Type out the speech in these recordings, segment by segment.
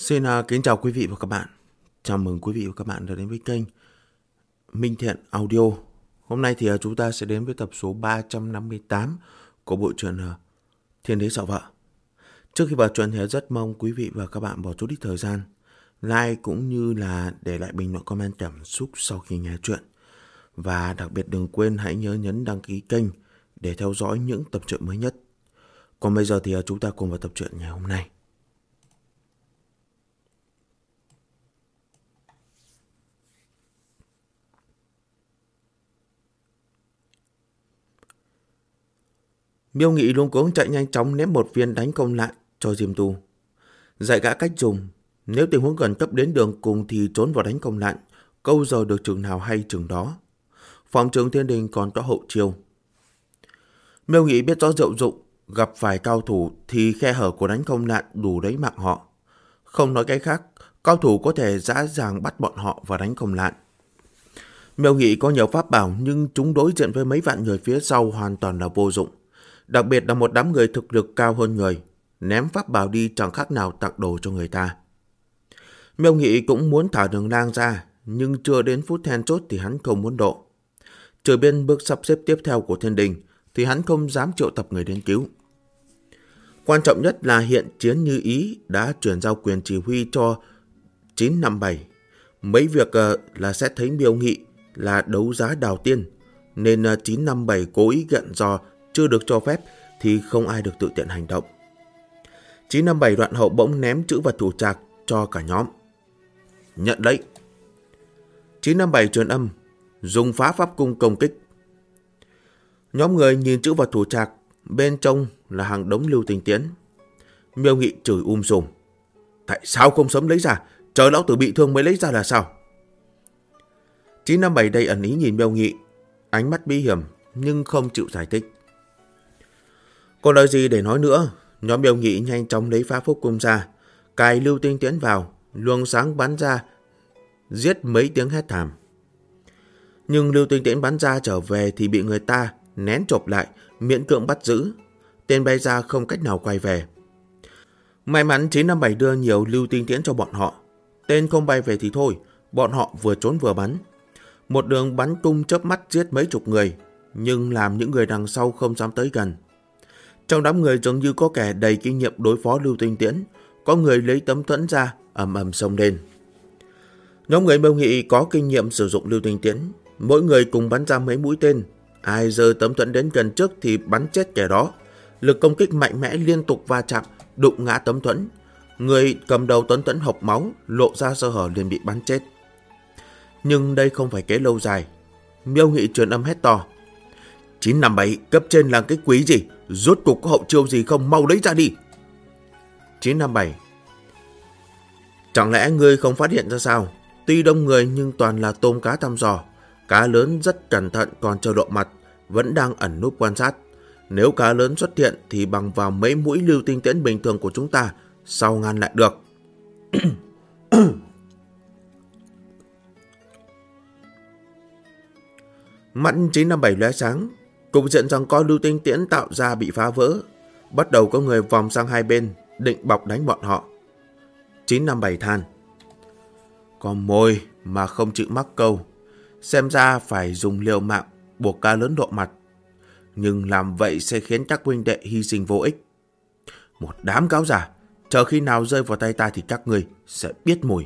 Xin kính chào quý vị và các bạn. Chào mừng quý vị và các bạn đã đến với kênh Minh Thiện Audio. Hôm nay thì chúng ta sẽ đến với tập số 358 của bộ truyện Thiên Đế Sợ Vợ. Trước khi vào truyện thì rất mong quý vị và các bạn bỏ chút ít thời gian like cũng như là để lại bình luận comment cảm xúc sau khi nghe truyện. Và đặc biệt đừng quên hãy nhớ nhấn đăng ký kênh để theo dõi những tập truyện mới nhất. Còn bây giờ thì chúng ta cùng vào tập truyện ngày hôm nay. Miêu Nghị luống cuống chạy nhanh chóng ném một viên đánh công lại cho Diêm Tu. Dạy gã cách dùng, nếu tình huống gần cấp đến đường cùng thì trốn vào đánh công lạn, câu giờ được chừng nào hay chừng đó. Phòng trường Thiên Đình còn có hậu chiêu. Miêu Nghị biết rõ diệu dụng, gặp phải cao thủ thì khe hở của đánh công lạn đủ lấy mạng họ. Không nói cái khác, cao thủ có thể dễ dàng bắt bọn họ và đánh công lạn. Miêu Nghị có nhiều pháp bảo nhưng chúng đối diện với mấy vạn người phía sau hoàn toàn là vô dụng. Đặc biệt là một đám người thực lực cao hơn người, ném pháp bảo đi chẳng khác nào tặng đồ cho người ta. Miêu Nghị cũng muốn thả Đường Lang ra, nhưng chưa đến phút then chốt thì hắn không muốn độ. Trừ bên bước sắp xếp tiếp theo của Thiên Đình thì hắn không dám triệu tập người đến cứu. Quan trọng nhất là hiện Chiến Như Ý đã chuyển giao quyền chỉ huy cho 957. Mấy việc là sẽ thấy Miêu Nghị là đấu giá đào tiên, nên 957 cố ý gặn dò chưa được cho phép thì không ai được tự tiện hành động. 957 đoạn hậu bỗng ném chữ vật thủ trạc cho cả nhóm. Nhận lấy. 957 truyền âm, dùng phá pháp cung công kích. Nhóm người nhìn chữ vật thủ trạc, bên trong là hàng đống lưu tinh tiễn. Miêu Nghị chửi sùm. Tại sao không sớm lấy ra? Chờ lão tử bị thương mới lấy ra là sao? 957 đây ẩn ý nhìn Miêu Nghị, ánh mắt bí hiểm nhưng không chịu giải thích. Còn lời gì để nói nữa, nhóm Miêu Nghị nhanh chóng lấy phá phúc cung ra, cài lưu tinh tiễn vào, luồng sáng bắn ra, giết mấy tiếng hét thảm. Nhưng lưu tinh tiễn bắn ra trở về thì bị người ta nén chộp lại, miễn cưỡng bắt giữ. Tên bay ra không cách nào quay về. May mắn 957 đưa nhiều lưu tinh tiễn cho bọn họ. Tên không bay về thì thôi, bọn họ vừa trốn vừa bắn. Một đường bắn cung chớp mắt giết mấy chục người, nhưng làm những người đằng sau không dám tới gần. Trong đám người dường như có kẻ đầy kinh nghiệm đối phó lưu tinh tiễn, có người lấy tấm thuẫn ra, ầm ầm xông lên. Nhóm người Miêu Nghị có kinh nghiệm sử dụng lưu tinh tiễn, mỗi người cùng bắn ra mấy mũi tên. Ai giơ tấm thuẫn đến gần trước thì bắn chết kẻ đó. Lực công kích mạnh mẽ liên tục va chạm, đụng ngã tấm thuẫn. Người cầm đầu tấm thuẫn hộc máu, lộ ra sơ hở liền bị bắn chết. Nhưng đây không phải kế lâu dài. Miêu Nghị truyền âm hét to. 957, cấp trên là cái quý gì? Rốt cuộc có hậu chiêu gì không, mau lấy ra đi. 957. Chẳng lẽ ngươi không phát hiện ra sao? Tuy đông người nhưng toàn là tôm cá thăm dò. Cá lớn rất cẩn thận còn chờ lộ mặt, vẫn đang ẩn núp quan sát. Nếu cá lớn xuất hiện thì bằng vào mấy mũi lưu tinh tiễn bình thường của chúng ta, sao ngăn lại được? Mắt 957 lóe sáng, cục diện rằng có lưu tinh tiễn tạo ra bị phá vỡ. Bắt đầu có người vòng sang hai bên, định bọc đánh bọn họ. 957 than. Có mồi mà không chịu mắc câu. Xem ra phải dùng liều mạng buộc cá lớn lộ mặt. Nhưng làm vậy sẽ khiến các huynh đệ hy sinh vô ích. Một đám cáo giả, chờ khi nào rơi vào tay ta thì các người sẽ biết mùi.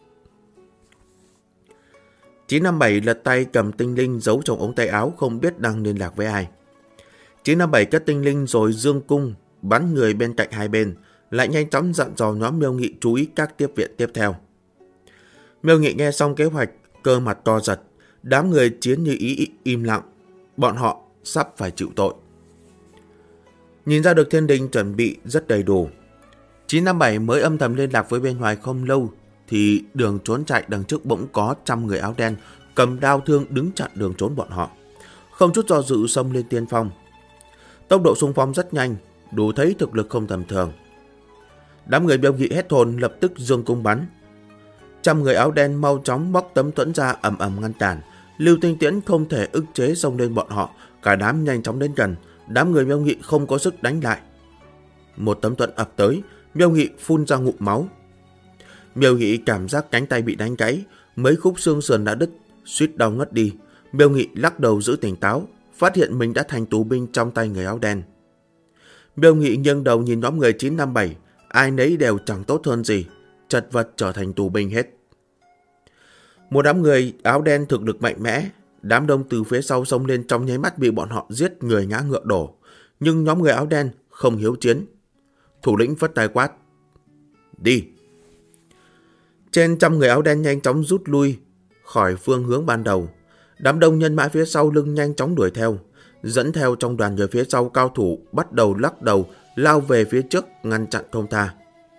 957 lật tay cầm tinh linh giấu trong ống tay áo, không biết đang liên lạc với ai. 957 cất tinh linh rồi dương cung, bắn người bên cạnh hai bên, lại nhanh chóng dặn dò nhóm Miêu Nghị chú ý các tiếp viện tiếp theo. Miêu Nghị nghe xong kế hoạch, cơ mặt to giật, đám người Chiến Như Ý im lặng, bọn họ sắp phải chịu tội. Nhìn ra được Thiên Đình chuẩn bị rất đầy đủ. 957 mới âm thầm liên lạc với bên ngoài không lâu thì đường trốn chạy đằng trước bỗng có 100 người áo đen cầm đao thương đứng chặn đường trốn bọn họ. Không chút do dự xông lên tiên phong. Tốc độ xung phong rất nhanh, đủ thấy thực lực không tầm thường. Đám người Miêu Nghị hét hồn lập tức giương cung bắn. 100 người áo đen mau chóng móc tấm thuẫn ra ầm ầm ngăn cản. Lưu tinh tiễn không thể ức chế xông lên bọn họ, cả đám nhanh chóng đến gần. Đám người Miêu Nghị không có sức đánh lại. Một tấm thuẫn ập tới, Miêu Nghị phun ra ngụm máu. Miêu Nghị cảm giác cánh tay bị đánh gãy, mấy khúc xương sườn đã đứt, suýt đau ngất đi. Miêu Nghị lắc đầu giữ tỉnh táo, phát hiện mình đã thành tù binh trong tay người áo đen. Miêu Nghị nghiêng đầu nhìn nhóm người 957, ai nấy đều chẳng tốt hơn gì, chật vật trở thành tù binh hết. Một đám người áo đen thực lực mạnh mẽ, đám đông từ phía sau xông lên trong nháy mắt bị bọn họ giết người ngã ngựa đổ. Nhưng nhóm người áo đen không hiếu chiến. Thủ lĩnh phất tay quát: đi! Trên trăm người áo đen nhanh chóng rút lui khỏi phương hướng ban đầu. Đám đông nhân mã phía sau lưng nhanh chóng đuổi theo. Dẫn theo trong đoàn người phía sau, cao thủ bắt đầu lắc đầu lao về phía trước ngăn chặn không tha.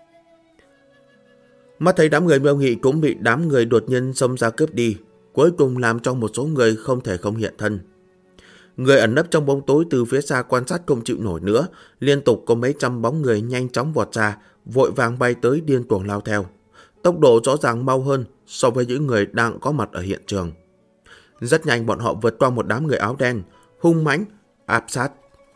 Mắt thấy đám người Miêu Nghị cũng bị đám người đột nhiên xông ra cướp đi, cuối cùng làm cho một số người không thể không hiện thân. Người ẩn nấp trong bóng tối từ phía xa quan sát không chịu nổi nữa, liên tục có mấy trăm bóng người nhanh chóng vọt ra, vội vàng bay tới điên cuồng lao theo. Tốc độ rõ ràng mau hơn so với những người đang có mặt ở hiện trường. Rất nhanh bọn họ vượt qua một đám người áo đen, hung mãnh áp sát.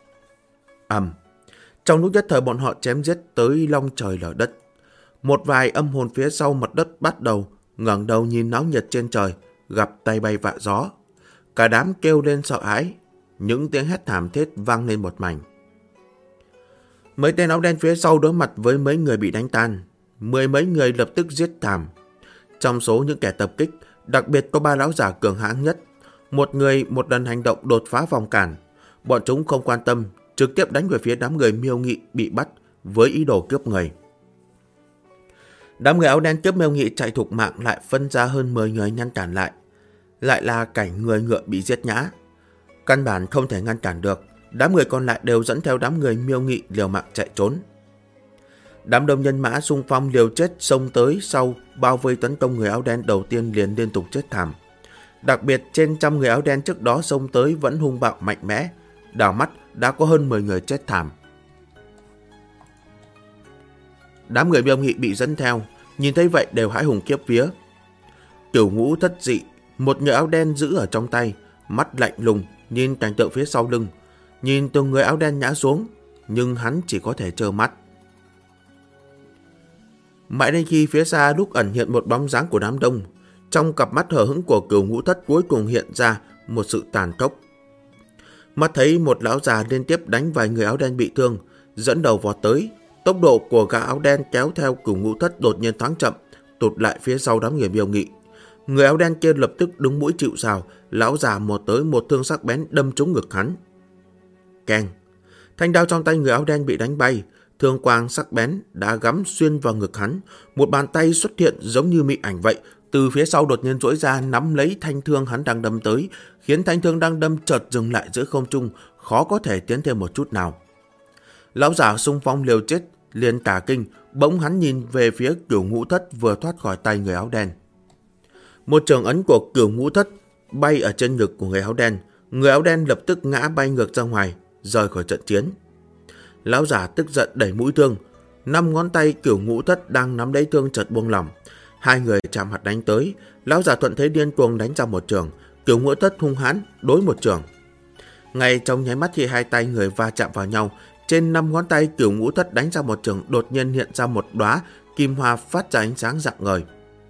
Trong lúc nhất thời bọn họ chém giết tới long trời lở đất. Một vài âm hồn phía sau mặt đất bắt đầu ngẩng đầu nhìn náo nhiệt trên trời, gặp tay bay vạ gió. Cả đám kêu lên sợ hãi, những tiếng hét thảm thiết vang lên một mảnh. Mấy tên áo đen phía sau đối mặt với mấy người bị đánh tan, mười mấy người lập tức giết thảm. Trong số những kẻ tập kích, đặc biệt có 3 lão giả cường hãn nhất. Một người một lần hành động đột phá vòng cản. Bọn chúng không quan tâm, trực tiếp đánh về phía đám người Miêu Nghị bị bắt với ý đồ cướp người. Đám người áo đen cướp Miêu Nghị chạy thục mạng lại phân ra hơn 10 người ngăn cản lại. Lại là cảnh người ngựa bị giết ngã. Căn bản không thể ngăn cản được. Đám người còn lại đều dẫn theo đám người Miêu Nghị liều mạng chạy trốn. Đám đông nhân mã xung phong liều chết xông tới sau bao vây tấn công người áo đen đầu tiên liền liên tục chết thảm. Đặc biệt trên trăm người áo đen trước đó xông tới vẫn hung bạo mạnh mẽ. Đảo mắt đã có hơn 10 người chết thảm. Đám người Miêu Nghị bị dẫn theo, nhìn thấy vậy đều hãi hùng khiếp vía. Cửu Ngũ Thất Dị, một người áo đen giữ ở trong tay, mắt lạnh lùng nhìn cảnh tượng phía sau lưng, nhìn từng người áo đen ngã xuống, nhưng hắn chỉ có thể trơ mắt. Mãi đến khi phía xa lúc ẩn hiện một bóng dáng của đám đông, trong cặp mắt hờ hững của Cửu Ngũ Thất cuối cùng hiện ra một sự tàn khốc. Mắt thấy một lão già liên tiếp đánh vài người áo đen bị thương, dẫn đầu vọt tới. Tốc độ của gã áo đen kéo theo Cửu Ngũ Thất đột nhiên thoáng chậm, tụt lại phía sau đám người Miêu Nghị. Người áo đen kia lập tức đứng mũi chịu sào, lão già một tới một thương sắc bén đâm trúng ngực hắn. Keng! Thanh đao trong tay người áo đen bị đánh bay, thương quang sắc bén đã gắm xuyên vào ngực hắn. Một bàn tay xuất hiện giống như mị ảnh vậy, từ phía sau đột nhiên duỗi ra nắm lấy thanh thương hắn đang đâm tới, khiến thanh thương đang đâm chợt dừng lại giữa không trung, khó có thể tiến thêm một chút nào. Lão giả xung phong liều chết liền cả kinh, bỗng hắn nhìn về phía Cửu Ngũ Thất vừa thoát khỏi tay người áo đen. Một trường ấn của Cửu Ngũ Thất bay ở trên ngực của người áo đen lập tức ngã bay ngược ra ngoài, rời khỏi trận chiến. Lão giả tức giận đẩy mũi thương, 5 ngón tay Cửu Ngũ Thất đang nắm lấy thương chợt buông lỏng. Hai người chạm mặt đánh tới, lão giả thuận thế điên cuồng đánh ra một trường, Cửu Ngũ Thất hung hãn đối một trường. Ngay trong nháy mắt khi hai tay người va chạm vào nhau, trên 5 ngón tay Cửu Ngũ Thất đánh ra một trường, đột nhiên hiện ra một đóa kim hoa phát ra ánh sáng rạng ngời.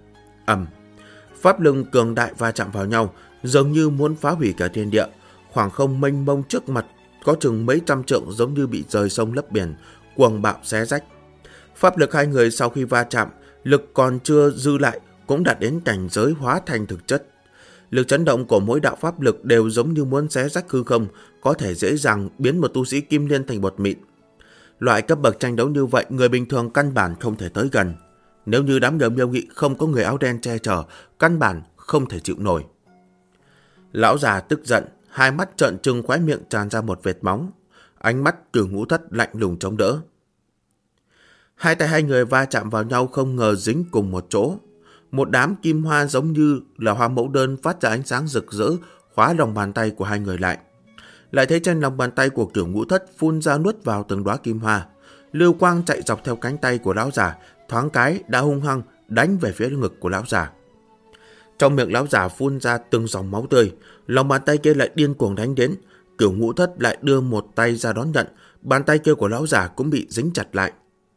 Pháp lực cường đại va chạm vào nhau, dường như muốn phá hủy cả thiên địa. Khoảng không mênh mông trước mặt có chừng mấy trăm trượng giống như bị rời sông lấp biển, cuồng bạo xé rách. Pháp lực hai người sau khi va chạm, lực còn chưa dư lại cũng đạt đến cảnh giới hóa thành thực chất. Lực chấn động của mỗi đạo pháp lực đều giống như muốn xé rách hư không, có thể dễ dàng biến một tu sĩ kim liên thành bột mịn. Loại cấp bậc tranh đấu như vậy người bình thường căn bản không thể tới gần. Nếu như đám người Miêu Nghị không có người áo đen che chở, căn bản không thể chịu nổi. Lão già tức giận, hai mắt trợn trừng, khóe miệng tràn ra một vệt máu. Ánh mắt Cửu Ngũ Thất lạnh lùng chống đỡ. Hai tay hai người va chạm vào nhau không ngờ dính cùng một chỗ. Một đám kim hoa giống như là hoa mẫu đơn phát ra ánh sáng rực rỡ, khóa lòng bàn tay của hai người lại. Lại thấy trên lòng bàn tay của Cửu Ngũ Thất phun ra nuốt vào từng đóa kim hoa. Lưu quang chạy dọc theo cánh tay của lão giả, thoáng cái đã hung hăng đánh về phía ngực của lão giả. Trong miệng lão giả phun ra từng dòng máu tươi, lòng bàn tay kia lại điên cuồng đánh đến. Cửu Ngũ Thất lại đưa một tay ra đón nhận, bàn tay kia của lão giả cũng bị dính chặt lại.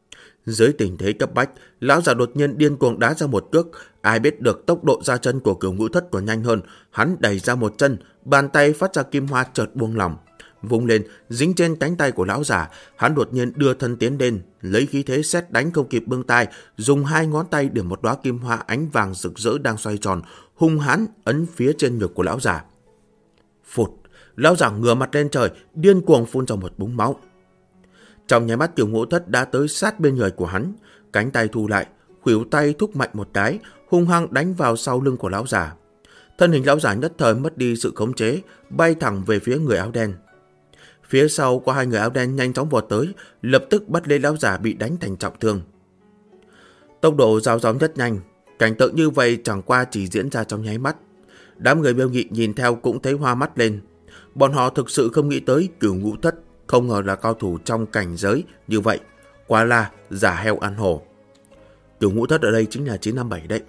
Dưới tình thế cấp bách, lão già đột nhiên điên cuồng đá ra một cước. Ai biết được tốc độ ra chân của Cửu Ngũ Thất còn nhanh hơn, hắn đẩy ra một chân, bàn tay phát ra kim hoa chợt buông lỏng, vung lên dính trên cánh tay của lão già. Hắn đột nhiên đưa thân tiến lên, lấy khí thế sét đánh không kịp bưng tay, dùng 2 ngón tay điểm một đóa kim hoa ánh vàng rực rỡ đang xoay tròn, hung hãn ấn phía trên ngực của lão già. Phụt, lão già ngửa mặt lên trời, điên cuồng phun ra một búng máu. Trong nháy mắt Cửu Ngũ Thất đã tới sát bên người của hắn, cánh tay thu lại, khuỷu tay thúc mạnh một cái, hung hăng đánh vào sau lưng của lão già. Thân hình lão già nhất thời mất đi sự khống chế, bay thẳng về phía người áo đen. Phía sau có 2 người áo đen nhanh chóng vọt tới, lập tức bắt lấy lão già bị đánh thành trọng thương. Tốc độ giao gió rất nhanh, cảnh tượng như vậy chẳng qua chỉ diễn ra trong nháy mắt. Đám người Miêu Nghị nhìn theo cũng thấy hoa mắt lên. Bọn họ thực sự không nghĩ tới Cửu Ngũ Thất không ngờ là cao thủ trong cảnh giới như vậy, quả là giả heo ăn hổ. Cửu Ngũ Thất ở đây chính là 957 đấy.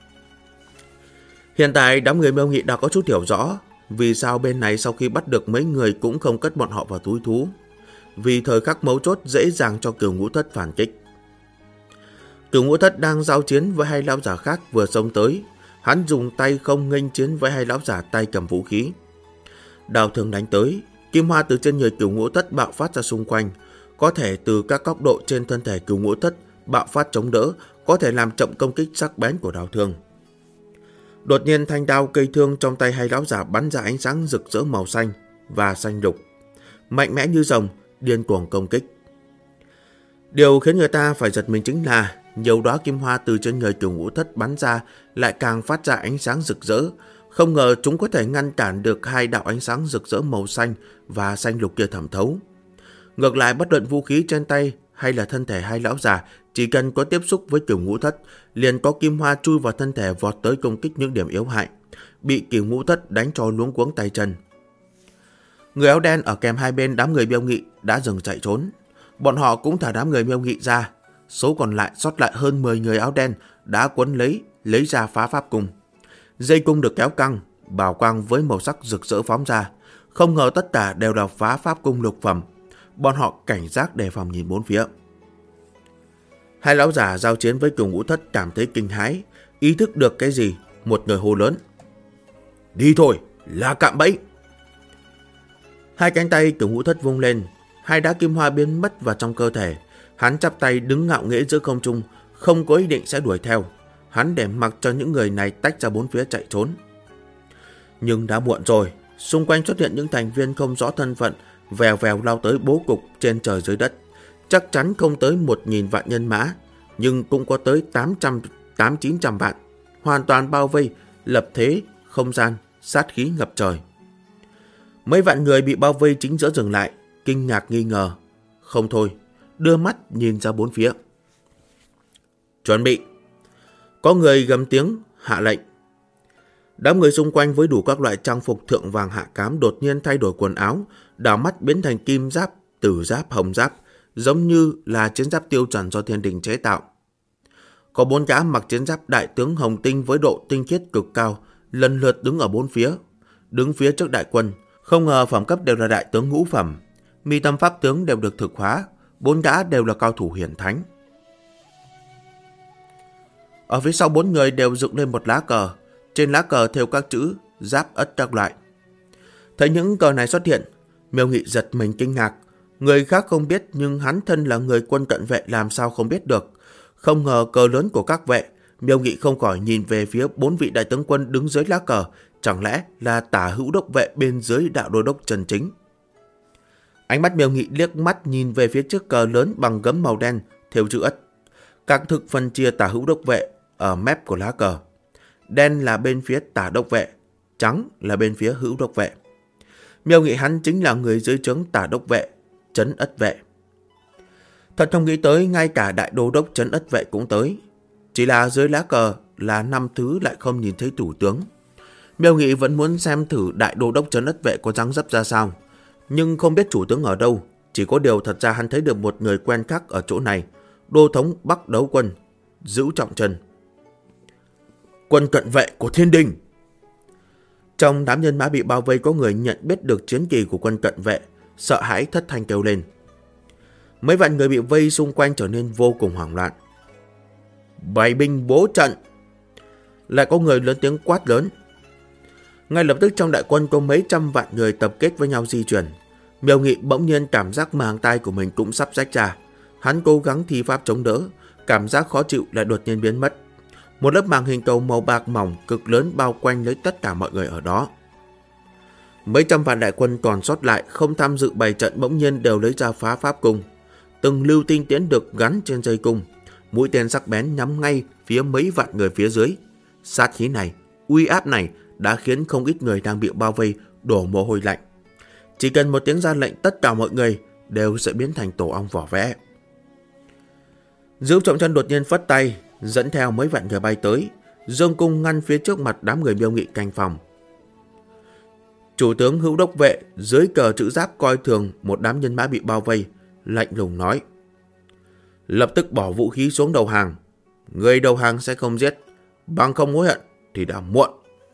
Hiện tại đám người Miêu Nghị đã có chút hiểu rõ vì sao bên này sau khi bắt được mấy người cũng không cất bọn họ vào túi thú. Vì thời khắc mấu chốt dễ dàng cho Cửu Ngũ Thất phản kích. Cửu Ngũ Thất đang giao chiến với 2 lão giả khác vừa xông tới. Hắn dùng tay không nghênh chiến với 2 lão giả tay cầm vũ khí. Đao thương đánh tới, kim hoa từ trên người Cửu Ngũ Thất bạo phát ra xung quanh, có thể từ các góc độ trên thân thể Cửu Ngũ Thất bạo phát chống đỡ, có thể làm chậm công kích sắc bén của đao thương. Đột nhiên thanh đao cây thương trong tay 2 lão giả bắn ra ánh sáng rực rỡ màu xanh và xanh lục, mạnh mẽ như rồng, điên cuồng công kích. Điều khiến người ta phải giật mình chính là nhiều đóa kim hoa từ trên người Cửu Ngũ Thất bắn ra lại càng phát ra ánh sáng rực rỡ. Không ngờ chúng có thể ngăn cản được 2 đạo ánh sáng rực rỡ màu xanh và xanh lục kia thẩm thấu. Ngược lại, bất luận vũ khí trên tay hay là thân thể 2 lão già, chỉ cần có tiếp xúc với Cửu Ngũ Thất, liền có kim hoa chui vào thân thể vọt tới công kích những điểm yếu hại, bị Cửu Ngũ Thất đánh cho luống cuống tay chân. Người áo đen ở kèm hai bên đám người Miêu Nghị đã dừng chạy trốn. Bọn họ cũng thả đám người Miêu Nghị ra. Số còn lại sót lại hơn 10 người áo đen đã quấn lấy ra phá pháp cung. Dây cung được kéo căng, bảo quang với màu sắc rực rỡ phóng ra. Không ngờ tất cả đều là phá pháp cung lục phẩm. Bọn họ cảnh giác đề phòng nhìn bốn phía. 2 lão giả giao chiến với Cửu Ngũ Thất cảm thấy kinh hãi, ý thức được cái gì, một người hô lớn: đi thôi, là cạm bẫy. 2 cánh tay Cửu Ngũ Thất vung lên, 2 đá kim hoa biến mất vào trong cơ thể. Hắn chắp tay đứng ngạo nghễ giữa không trung, không có ý định sẽ đuổi theo. Hắn để mặc cho những người này tách ra bốn phía chạy trốn. Nhưng đã muộn rồi, xung quanh xuất hiện những thành viên không rõ thân phận, vèo vèo lao tới bố cục trên trời dưới đất. Chắc chắn không tới 1.000 vạn nhân mã, nhưng cũng có tới 800-900 vạn, hoàn toàn bao vây, lập thế, không gian, sát khí ngập trời. Mấy vạn người bị bao vây chính giữa dừng lại, kinh ngạc nghi ngờ. Không thôi, đưa mắt nhìn ra bốn phía. Chuẩn bị. Có người gầm tiếng, hạ lệnh. Đám người xung quanh với đủ các loại trang phục thượng vàng hạ cám đột nhiên thay đổi quần áo, đảo mắt biến thành kim giáp, tử giáp, hồng giáp, giống như là chiến giáp tiêu chuẩn do thiên đình chế tạo. Có 4 gã mặc chiến giáp đại tướng hồng tinh với độ tinh khiết cực cao, lần lượt đứng ở bốn phía, đứng phía trước đại quân. Không ngờ phẩm cấp đều là đại tướng ngũ phẩm, mi tâm pháp tướng đều được thực hóa, 4 gã đều là cao thủ hiển thánh. Ở phía sau 4 người đều dựng lên một lá cờ, trên lá cờ thêu các chữ giáp ất các loại. Thấy những cờ này xuất hiện, Miêu Nghị giật mình kinh ngạc. Người khác không biết nhưng hắn thân là người quân cận vệ làm sao không biết được. Không ngờ cờ lớn của các vệ, Miêu Nghị không khỏi nhìn về phía 4 vị đại tướng quân đứng dưới lá cờ, chẳng lẽ là Tả Hữu Đốc vệ bên dưới Đạo Đô Đốc Trần Chính. Ánh mắt Miêu Nghị liếc mắt nhìn về phía trước cờ lớn bằng gấm màu đen thêu chữ ất. Các thực phân chia Tả Hữu Đốc vệ ở mép của lá cờ. Đen là bên phía Tả Đốc vệ, trắng là bên phía Hữu Đốc vệ. Miêu Nghị hắn chính là người dưới trướng Tả Đốc vệ, Trấn Ất vệ. Thật không nghĩ tới ngay cả Đại Đô Đốc Trấn Ất vệ cũng tới. Chỉ là dưới lá cờ là 5 thứ lại không nhìn thấy thủ tướng. Miêu Nghị vẫn muốn xem thử Đại Đô Đốc Trấn Ất vệ có dáng dấp ra sao, nhưng không biết chủ tướng ở đâu. Chỉ có điều thật ra hắn thấy được một người quen khác ở chỗ này, Đô thống Bắc Đấu Quân, Dữ Trọng Trần. Quân cận vệ của thiên đình. Trong đám nhân mã bị bao vây có người nhận biết được chiến kỳ của quân cận vệ, sợ hãi thất thanh kêu lên. Mấy vạn người bị vây xung quanh trở nên vô cùng hoảng loạn. Bày binh bố trận! Lại có người lớn tiếng quát lớn. Ngay lập tức trong đại quân có mấy trăm vạn người tập kết với nhau di chuyển. Miêu Nghị bỗng nhiên cảm giác màng tai của mình cũng sắp rách ra. Hắn cố gắng thi pháp chống đỡ, cảm giác khó chịu lại đột nhiên biến mất. Một lớp màng hình cầu màu bạc mỏng cực lớn bao quanh lấy tất cả mọi người ở đó. Mấy trăm vạn đại quân còn sót lại không tham dự bày trận bỗng nhiên đều lấy ra phá pháp cung. Từng lưu tinh tiễn được gắn trên dây cung, mũi tên sắc bén nhắm ngay phía mấy vạn người phía dưới. Sát khí này, uy áp này đã khiến không ít người đang bị bao vây đổ mồ hôi lạnh. Chỉ cần một tiếng ra lệnh, tất cả mọi người đều sẽ biến thành tổ ong vỏ vẽ. Diễu Trọng Chân đột nhiên phất tay, dẫn theo mấy vạn người bay tới, giương cung ngăn phía trước mặt đám người Miêu Nghị canh phòng. Chủ tướng Hữu Đốc Vệ dưới cờ chữ giáp coi thường một đám nhân mã bị bao vây, lạnh lùng nói: lập tức bỏ vũ khí xuống đầu hàng. Người đầu hàng sẽ không giết, bằng không hối hận thì đã muộn.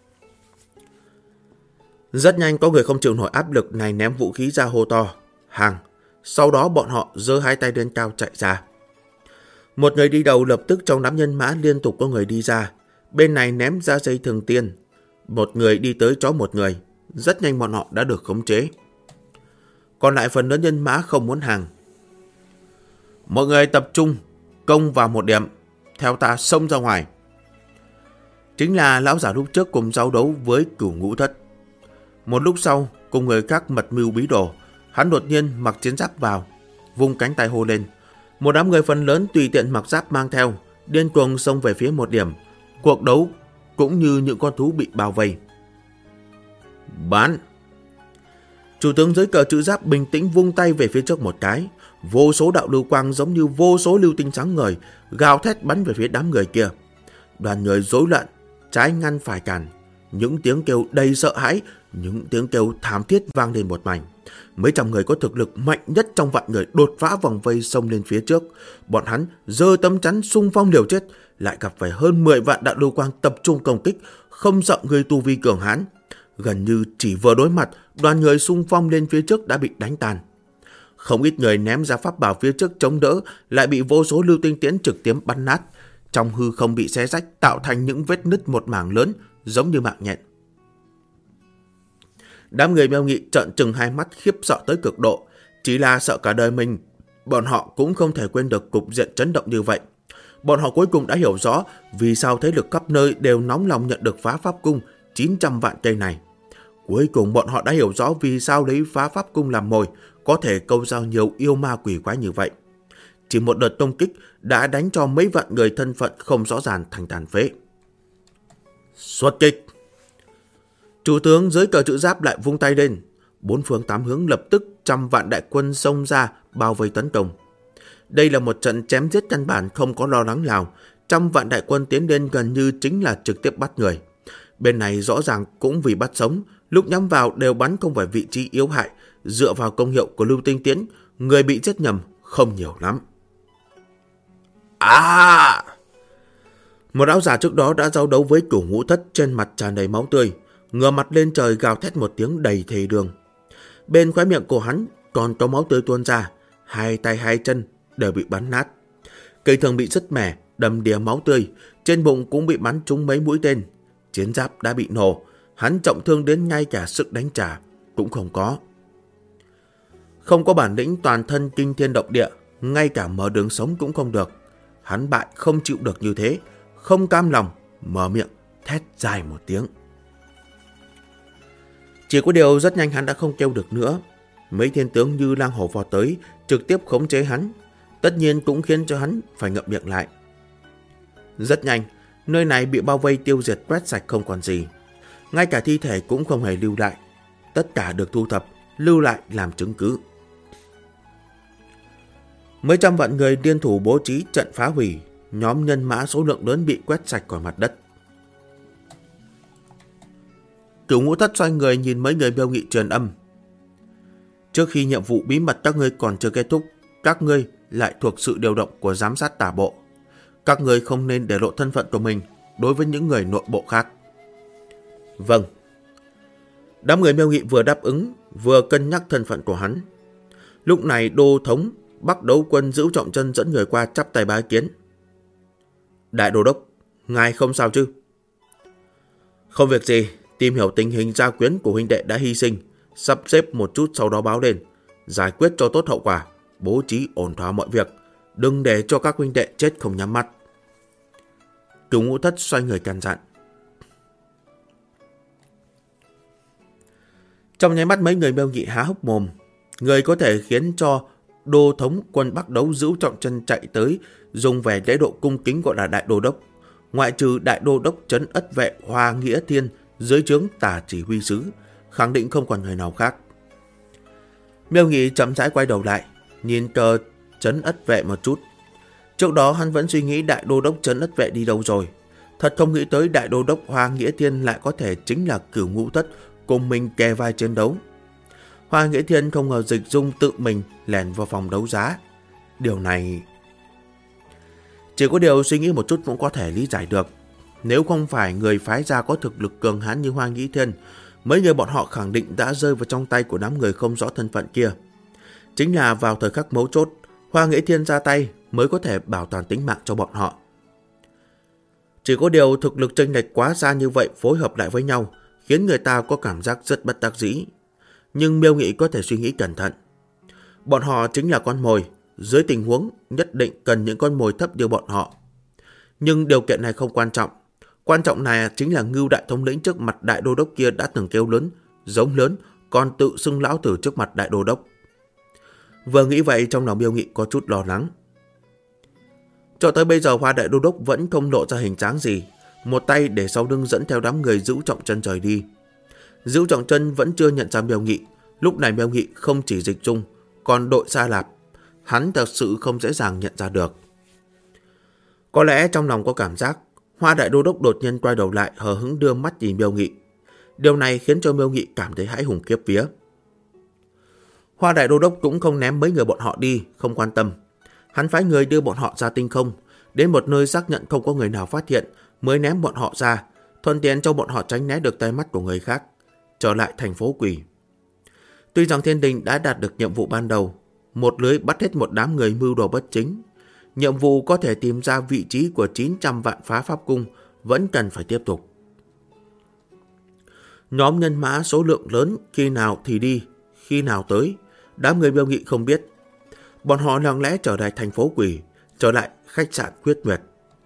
Rất nhanh có người không chịu nổi áp lực này ném vũ khí ra hô to: hàng! Sau đó bọn họ giơ hai tay lên cao chạy ra. Một người đi đầu, lập tức trong đám nhân mã liên tục có người đi ra. Bên này ném ra dây thừng tiên, một người đi tới chó một người. Rất nhanh bọn họ đã được khống chế. Còn lại phần lớn nhân mã không muốn hàng. Mọi người tập trung, công vào một điểm, theo ta xông ra ngoài. Chính là lão giả lúc trước cùng giao đấu với Cửu Ngũ Thất. Một lúc sau, cùng người khác mật mưu bí đồ, hắn đột nhiên mặc chiến giáp vào, vung cánh tay hô lên. Một đám người phần lớn tùy tiện mặc giáp mang theo, điên cuồng xông về phía một điểm. Cuộc đấu cũng như những con thú bị bao vây. Bán! Chủ tướng dưới cờ chữ giáp bình tĩnh vung tay về phía trước một cái. Vô số đạo lưu quang giống như vô số lưu tinh sáng ngời, gào thét bắn về phía đám người kia. Đoàn người rối loạn, trái ngăn phải cản. Những tiếng kêu đầy sợ hãi, những tiếng kêu thảm thiết vang lên một mảnh. Mấy trăm người có thực lực mạnh nhất trong vạn người đột phá vòng vây xông lên phía trước. Bọn hắn giơ tấm chắn xung phong liều chết, lại gặp phải hơn 10 vạn đạo lưu quang tập trung công kích, không sợ người tu vi cường hãn. Gần như chỉ vừa đối mặt, đoàn người xung phong lên phía trước đã bị đánh tan. Không ít người ném ra pháp bảo phía trước chống đỡ, lại bị vô số lưu tinh tiễn trực tiếp bắn nát. Trong hư không bị xé rách, tạo thành những vết nứt một mảng lớn, giống như mạng nhện. Đám người Miêu Nghị trợn trừng hai mắt khiếp sợ tới cực độ. Chỉ là sợ cả đời mình, bọn họ cũng không thể quên được cục diện chấn động như vậy. Bọn họ cuối cùng đã hiểu rõ vì sao thế lực khắp nơi đều nóng lòng nhận được phá pháp cung 900 vạn cây này. Cuối cùng bọn họ đã hiểu rõ vì sao lấy phá pháp cung làm mồi có thể câu giao nhiều yêu ma quỷ quái như vậy. Chỉ một đợt công kích đã đánh cho mấy vạn người thân phận không rõ ràng thành tàn phế. Xuất kích! Chủ tướng dưới cờ chữ giáp lại vung tay lên. Bốn phương tám hướng lập tức trăm vạn đại quân xông ra bao vây tấn công. Đây là một trận chém giết căn bản không có lo lắng nào. Trăm vạn đại quân tiến lên gần như chính là trực tiếp bắt người. Bên này rõ ràng cũng vì bắt sống, lúc nhắm vào đều bắn không phải vị trí yếu hại. Dựa vào công hiệu của lưu tinh tiễn, người bị giết nhầm không nhiều lắm. Một áo giả trước đó đã giao đấu với Cửu Ngũ Thất, trên mặt tràn đầy máu tươi, ngửa mặt lên trời gào thét một tiếng đầy thề đường. Bên khóe miệng của hắn còn có máu tươi tuôn ra, hai tay hai chân đều bị bắn nát. Cây thường bị sứt mẻ, đầm đìa máu tươi, trên bụng cũng bị bắn trúng mấy mũi tên. Chiến giáp đã bị nổ, hắn trọng thương đến ngay cả sức đánh trả cũng không có. Không có bản lĩnh toàn thân kinh thiên động địa, ngay cả mở đường sống cũng không được. Hắn bại không chịu được như thế, không cam lòng, mở miệng thét dài một tiếng. Chỉ có điều rất nhanh hắn đã không kêu được nữa. Mấy thiên tướng như lang hổ vọt tới, trực tiếp khống chế hắn, tất nhiên cũng khiến cho hắn phải ngậm miệng lại. Rất nhanh, nơi này bị bao vây tiêu diệt quét sạch không còn gì. Ngay cả thi thể cũng không hề lưu lại. Tất cả được thu thập, lưu lại làm chứng cứ. Mấy trăm vạn người liên thủ bố trí trận phá hủy, nhóm nhân mã số lượng lớn bị quét sạch khỏi mặt đất. Cửu Ngũ Thất xoay người nhìn mấy người Miêu Nghị truyền âm. Trước khi nhiệm vụ bí mật các ngươi còn chưa kết thúc, các ngươi lại thuộc sự điều động của giám sát tả bộ. Các ngươi không nên để lộ thân phận của mình đối với những người nội bộ khác. Vâng. Đám người Miêu Nghị vừa đáp ứng, vừa cân nhắc thân phận của hắn. Lúc này Đô Thống Bắc Đấu Quân Dữu Trọng Chân dẫn người qua chắp tay bái kiến. Đại đô đốc, ngài không sao chứ? Không việc gì, tìm hiểu tình hình gia quyến của huynh đệ đã hy sinh, sắp xếp một chút sau đó báo lên, giải quyết cho tốt hậu quả, bố trí ổn thỏa mọi việc, đừng để cho các huynh đệ chết không nhắm mắt. Cửu Ngũ Thất xoay người căn dặn. Trong nháy mắt mấy người Miêu Nghị há hốc mồm. Người có thể khiến cho đô thống quân Bắc Đấu Dữu Trọng Chân chạy tới dùng vẻ lễ độ cung kính gọi là đại đô đốc, ngoại trừ đại đô đốc trấn ất vệ Hoa Nghĩa Thiên dưới trướng Tả chỉ huy sứ, khẳng định không còn người nào khác. Miêu Nghị chậm rãi quay đầu lại, nhìn cờ trấn ất vệ một chút. Trước đó hắn vẫn suy nghĩ đại đô đốc trấn ất vệ đi đâu rồi. Thật không nghĩ tới đại đô đốc Hoa Nghĩa Thiên lại có thể chính là Cửu Ngũ Thất cùng mình kề vai chiến đấu. Hoa Nghĩa Thiên không ngờ Dịch Dung tự mình lẻn vào phòng đấu giá. Điều này... Chỉ có điều suy nghĩ một chút cũng có thể lý giải được. Nếu không phải người phái gia có thực lực cường hãn như Hoa Nghĩa Thiên, mấy người bọn họ khẳng định đã rơi vào trong tay của đám người không rõ thân phận kia. Chính là vào thời khắc mấu chốt, Hoa Nghĩa Thiên ra tay mới có thể bảo toàn tính mạng cho bọn họ. Chỉ có điều thực lực chênh lệch quá xa như vậy phối hợp lại với nhau, khiến người ta có cảm giác rất bất đắc dĩ. Nhưng Miêu Nghị có thể suy nghĩ cẩn thận. Bọn họ chính là con mồi, dưới tình huống nhất định cần những con mồi thấp như bọn họ. Nhưng điều kiện này không quan trọng. Quan trọng này chính là Ngưu đại thống lĩnh trước mặt đại đô đốc kia đã từng kêu lớn, giống lớn, còn tự xưng lão tử trước mặt đại đô đốc. Vừa nghĩ vậy trong lòng Miêu Nghị có chút lo lắng. Cho tới bây giờ Hoa đại đô đốc vẫn không lộ ra hình dáng gì, một tay để sau lưng dẫn theo đám người Dữu Trọng Chân rời đi. Dữu Trọng Chân vẫn chưa nhận ra Miêu Nghị. Lúc này Miêu Nghị không chỉ Dịch Dung, còn đội Sa Lạp, hắn thật sự không dễ dàng nhận ra được. Có lẽ trong lòng có cảm giác Hoa đại đô đốc đột nhiên quay đầu lại hờ hững đưa mắt nhìn Miêu Nghị. Điều này khiến cho Miêu Nghị cảm thấy hãi hùng khiếp vía. Hoa đại đô đốc cũng không ném mấy người bọn họ đi, không quan tâm. Hắn phái người đưa bọn họ ra tinh không, đến một nơi xác nhận không có người nào phát hiện mới ném bọn họ ra, thuận tiện cho bọn họ tránh né được tay mắt của người khác, trở lại thành phố Quỷ. Tuy rằng Thiên Đình đã đạt được nhiệm vụ ban đầu, một lưới bắt hết một đám người mưu đồ bất chính, nhiệm vụ có thể tìm ra vị trí của 900 vạn phá pháp cung vẫn cần phải tiếp tục. Nhóm nhân mã số lượng lớn khi nào thì đi, khi nào tới, đám người Miêu Nghị không biết. Bọn họ lặng lẽ trở lại thành phố Quỷ, trở lại khách sạn Quyết Nguyệt.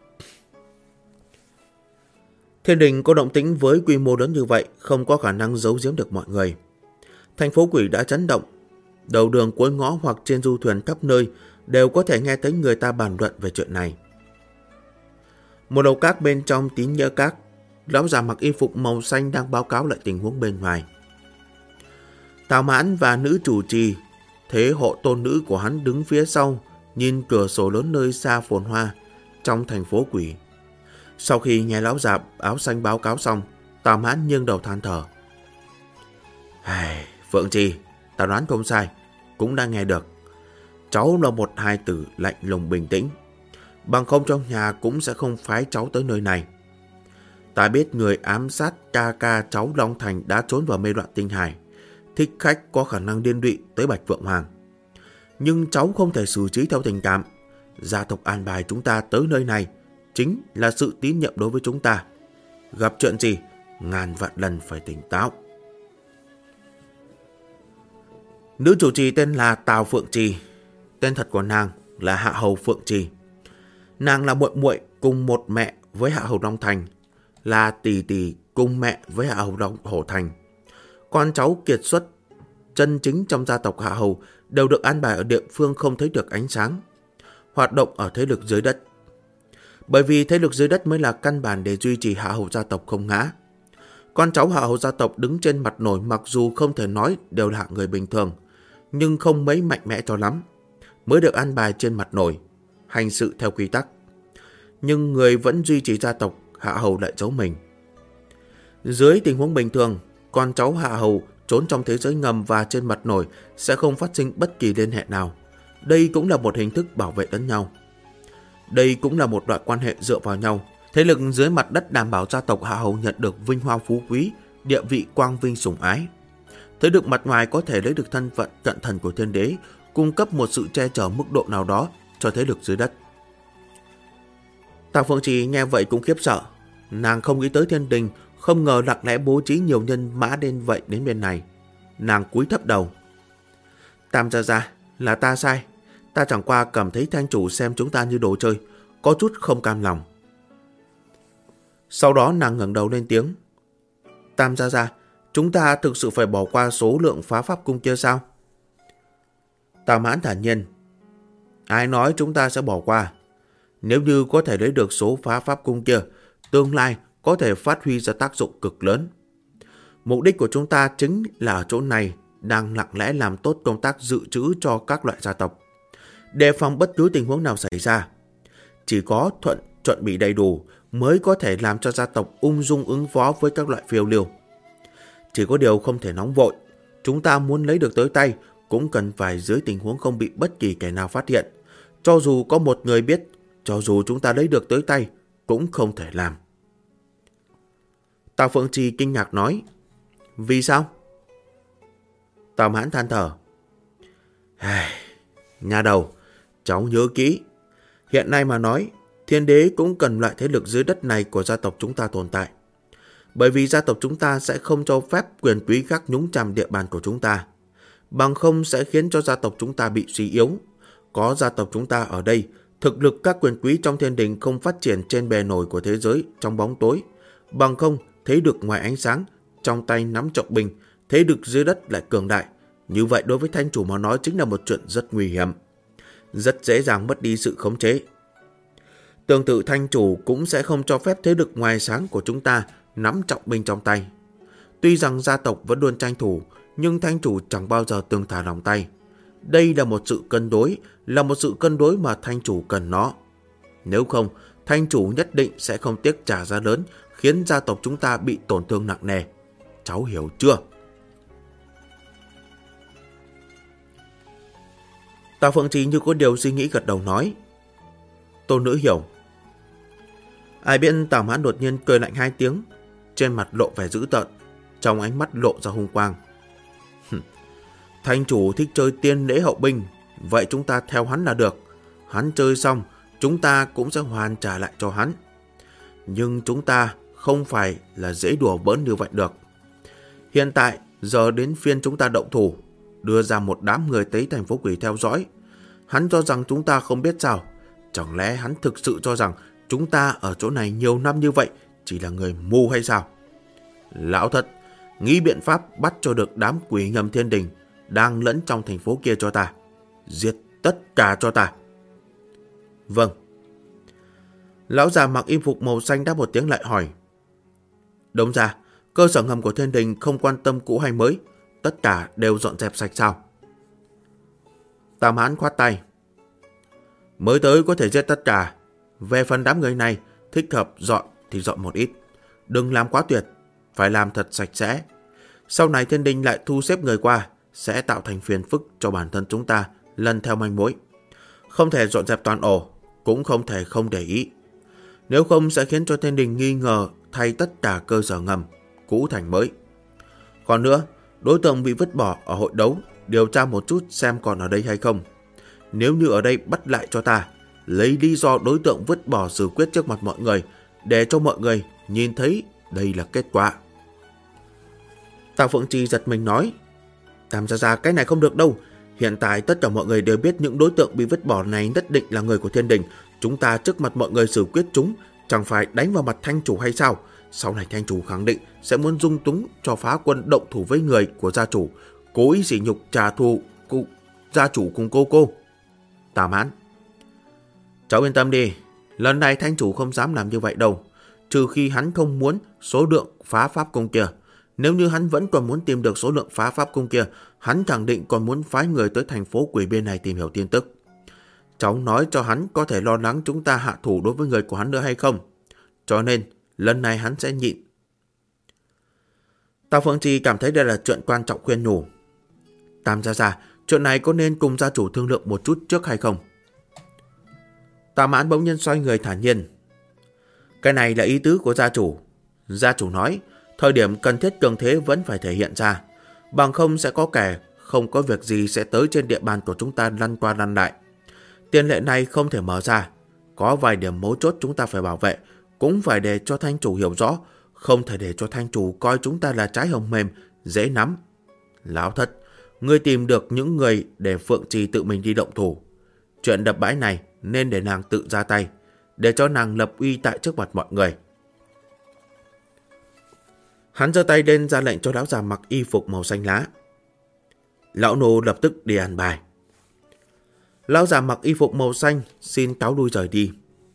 Thiên Đình có động tĩnh với quy mô lớn như vậy, không có khả năng giấu giếm được mọi người. Thành phố Quỷ đã chấn động. Đầu đường cuối ngõ hoặc trên du thuyền khắp nơi đều có thể nghe thấy người ta bàn luận về chuyện này. Một lầu các bên trong Tín Nhỡ Các, lão già mặc y phục màu xanh đang báo cáo lại tình huống bên ngoài. Tào Mãn và nữ chủ trì, thế hộ tôn nữ của hắn đứng phía sau, nhìn cửa sổ lớn nơi xa phồn hoa trong thành phố Quỷ. Sau khi nghe lão già áo xanh báo cáo xong, Tào Mãn nghiêng đầu than thở. Phượng Trì, ta đoán không sai, cũng đang nghe được. Cháu là một hài tử lạnh lùng bình tĩnh, bằng không trong nhà cũng sẽ không phái cháu tới nơi này. Ta biết người ám sát ca ca cháu Long Thành đã trốn vào mê loạn tinh hải, thích khách có khả năng liên lụy tới Bạch Phượng Hoàng. Nhưng cháu không thể xử trí theo tình cảm. Gia tộc an bài chúng ta tới nơi này chính là sự tín nhiệm đối với chúng ta. Gặp chuyện gì, ngàn vạn lần phải tỉnh táo. Nữ chủ trì tên là Tào Phượng Trì, tên thật của nàng là Hạ Hầu Phượng Trì. Nàng là muội muội cùng một mẹ với Hạ Hầu Long Thành, là tỷ tỷ cùng mẹ với Hạ Hầu Hổ Thành. Con cháu kiệt xuất chân chính trong gia tộc Hạ Hầu đều được an bài ở địa phương không thấy được ánh sáng, hoạt động ở thế lực dưới đất. Bởi vì thế lực dưới đất mới là căn bản để duy trì Hạ Hầu gia tộc không ngã. Con cháu Hạ Hầu gia tộc đứng trên mặt nổi mặc dù không thể nói đều là người bình thường, nhưng không mấy mạnh mẽ cho lắm, mới được an bài trên mặt nổi, hành sự theo quy tắc. Nhưng người vẫn duy trì gia tộc Hạ Hầu lại giấu mình. Dưới tình huống bình thường, con cháu Hạ Hầu trốn trong thế giới ngầm và trên mặt nổi sẽ không phát sinh bất kỳ liên hệ nào. Đây cũng là một hình thức bảo vệ lẫn nhau. Đây cũng là một loại quan hệ dựa vào nhau. Thế lực dưới mặt đất đảm bảo gia tộc Hạ Hầu nhận được vinh hoa phú quý, địa vị quang vinh sủng ái. Thế lực mặt ngoài có thể lấy được thân phận cận thần của thiên đế, cung cấp một sự che chở mức độ nào đó cho thế lực dưới đất. Tào Phượng Trì nghe vậy cũng khiếp sợ. Nàng không nghĩ tới Thiên Đình không ngờ lặng lẽ bố trí nhiều nhân mã đến vậy đến bên này. Nàng cúi thấp đầu. Tam gia, là ta sai. Ta chẳng qua cảm thấy Thanh chủ xem chúng ta như đồ chơi, có chút không cam lòng. Sau đó nàng ngẩng đầu lên tiếng. Tam gia, chúng ta thực sự phải bỏ qua số lượng phá pháp cung kia sao? Tào Mãn thản nhiên. Ai nói chúng ta sẽ bỏ qua? Nếu như có thể lấy được số phá pháp cung kia, tương lai có thể phát huy ra tác dụng cực lớn. Mục đích của chúng ta chính là ở chỗ này đang lặng lẽ làm tốt công tác dự trữ cho các loại gia tộc, đề phòng bất cứ tình huống nào xảy ra. Chỉ có chuẩn bị đầy đủ mới có thể làm cho gia tộc ung dung ứng phó với các loại phiêu lưu. Chỉ có điều không thể nóng vội. Chúng ta muốn lấy được tới tay cũng cần phải dưới tình huống không bị bất kỳ kẻ nào phát hiện. Cho dù có một người biết, cho dù chúng ta lấy được tới tay cũng không thể làm. Tào Phượng Trì kinh ngạc nói. Vì sao? Tào Mãn than thở. Nhà đầu, cháu nhớ kỹ. Hiện nay mà nói, Thiên đế cũng cần loại thế lực dưới đất này của gia tộc chúng ta tồn tại. Bởi vì gia tộc chúng ta sẽ không cho phép quyền quý khác nhúng chàm địa bàn của chúng ta. Bằng không sẽ khiến cho gia tộc chúng ta bị suy yếu. Có gia tộc chúng ta ở đây, thực lực các quyền quý trong Thiên đình không phát triển trên bề nổi của thế giới trong bóng tối. Bằng không thấy được ngoài ánh sáng, trong tay nắm trọng binh, thế lực dưới đất lại cường đại. Như vậy đối với Thanh chủ mà nói chính là một chuyện rất nguy hiểm. Rất dễ dàng mất đi sự khống chế. Tương tự Thanh chủ cũng sẽ không cho phép thế lực ngoài sáng của chúng ta nắm trọng binh trong tay. Tuy rằng gia tộc vẫn luôn tranh thủ, nhưng Thanh chủ chẳng bao giờ từng thả lòng tay. Đây là một sự cân đối mà Thanh chủ cần nó. Nếu không, Thanh chủ nhất định sẽ không tiếc trả giá lớn, khiến gia tộc chúng ta bị tổn thương nặng nề. Cháu hiểu chưa? Tào Phượng Trì như có điều suy nghĩ gật đầu nói. Tôn nữ hiểu. Ai biết Tào Mãn đột nhiên cười lạnh 2 tiếng, trên mặt lộ vẻ dữ tợn, trong ánh mắt lộ ra hung quang. Thanh chủ thích chơi tiên lễ hậu binh, vậy chúng ta theo hắn là được. Hắn chơi xong, chúng ta cũng sẽ hoàn trả lại cho hắn. Nhưng chúng ta không phải là dễ đùa bỡn như vậy được. Hiện tại, giờ đến phiên chúng ta động thủ, đưa ra một đám người tới thành phố quỷ theo dõi. Hắn cho rằng chúng ta không biết sao? Chẳng lẽ hắn thực sự cho rằng chúng ta ở chỗ này nhiều năm như vậy chỉ là người mù hay sao? Lão Thất, nghĩ biện pháp bắt cho được đám quỷ ngầm Thiên đình đang lẫn trong thành phố kia cho ta. Giết tất cả cho ta. Vâng. Lão già mặc y phục màu xanh đáp một tiếng lại hỏi. Đúng ra, cơ sở ngầm của Thiên đình không quan tâm cũ hay mới, tất cả đều dọn dẹp sạch sao? Tào Mãn khoát tay. Mới tới có thể giết tất cả. Về phần đám người này, thích hợp dọn thì dọn một ít. Đừng làm quá tuyệt, phải làm thật sạch sẽ. Sau này Thiên đình lại thu xếp người qua, sẽ tạo thành phiền phức cho bản thân chúng ta lần theo manh mối. Không thể dọn dẹp toàn ổ, cũng không thể không để ý. Nếu không sẽ khiến cho Thiên đình nghi ngờ thay tất cả cơ sở ngầm, cũ thành mới. Còn nữa, đối tượng bị vứt bỏ ở hội đấu, điều tra một chút xem còn ở đây hay không. Nếu như ở đây bắt lại cho ta, lấy lý do đối tượng vứt bỏ xử quyết trước mặt mọi người, để cho mọi người nhìn thấy đây là kết quả. Tào Phượng Trì giật mình nói. Tam gia, cái này không được đâu. Hiện tại tất cả mọi người đều biết những đối tượng bị vứt bỏ này nhất định là người của Thiên đình. Chúng ta trước mặt mọi người xử quyết chúng, chẳng phải đánh vào mặt Thanh chủ hay sao? Sau này Thanh chủ khẳng định sẽ muốn dung túng cho phá quân động thủ với người của gia chủ, cố ý sỉ nhục trả thù gia chủ cùng cô. Tào Mãn. Cháu yên tâm đi, lần này Thanh chủ không dám làm như vậy đâu, trừ khi hắn không muốn số lượng phá pháp cung kia. Nếu như hắn vẫn còn muốn tìm được số lượng phá pháp cung kia, hắn khẳng định còn muốn phái người tới thành phố quỷ bên này tìm hiểu tin tức. Cháu nói cho hắn có thể lo lắng chúng ta hạ thủ đối với người của hắn nữa hay không. Cho nên, lần này hắn sẽ nhịn. Tào Phượng Trì cảm thấy đây là chuyện quan trọng khuyên nhủ. Tam gia, chuyện này có nên cùng gia chủ thương lượng một chút trước hay không? Tào Mãn bỗng nhiên xoay người thản nhiên. Cái này là ý tứ của gia chủ. Gia chủ nói, thời điểm cần thiết cường thế vẫn phải thể hiện ra. Bằng không sẽ có kẻ không có việc gì sẽ tới trên địa bàn của chúng ta lăn qua lăn lại. Tiền lệ này không thể mở ra. Có vài điểm mấu chốt chúng ta phải bảo vệ, cũng phải để cho thanh chủ hiểu rõ, không thể để cho thanh chủ coi chúng ta là trái hồng mềm, dễ nắm. Lão Thất, ngươi tìm được những người để Phượng Trì tự mình đi động thủ. Chuyện đập bãi này nên để nàng tự ra tay, để cho nàng lập uy tại trước mặt mọi người. Hắn giơ tay lên ra lệnh cho lão già mặc y phục màu xanh lá. Lão nô lập tức đi an bài. Lão già mặc y phục màu xanh xin cáo lui rời đi.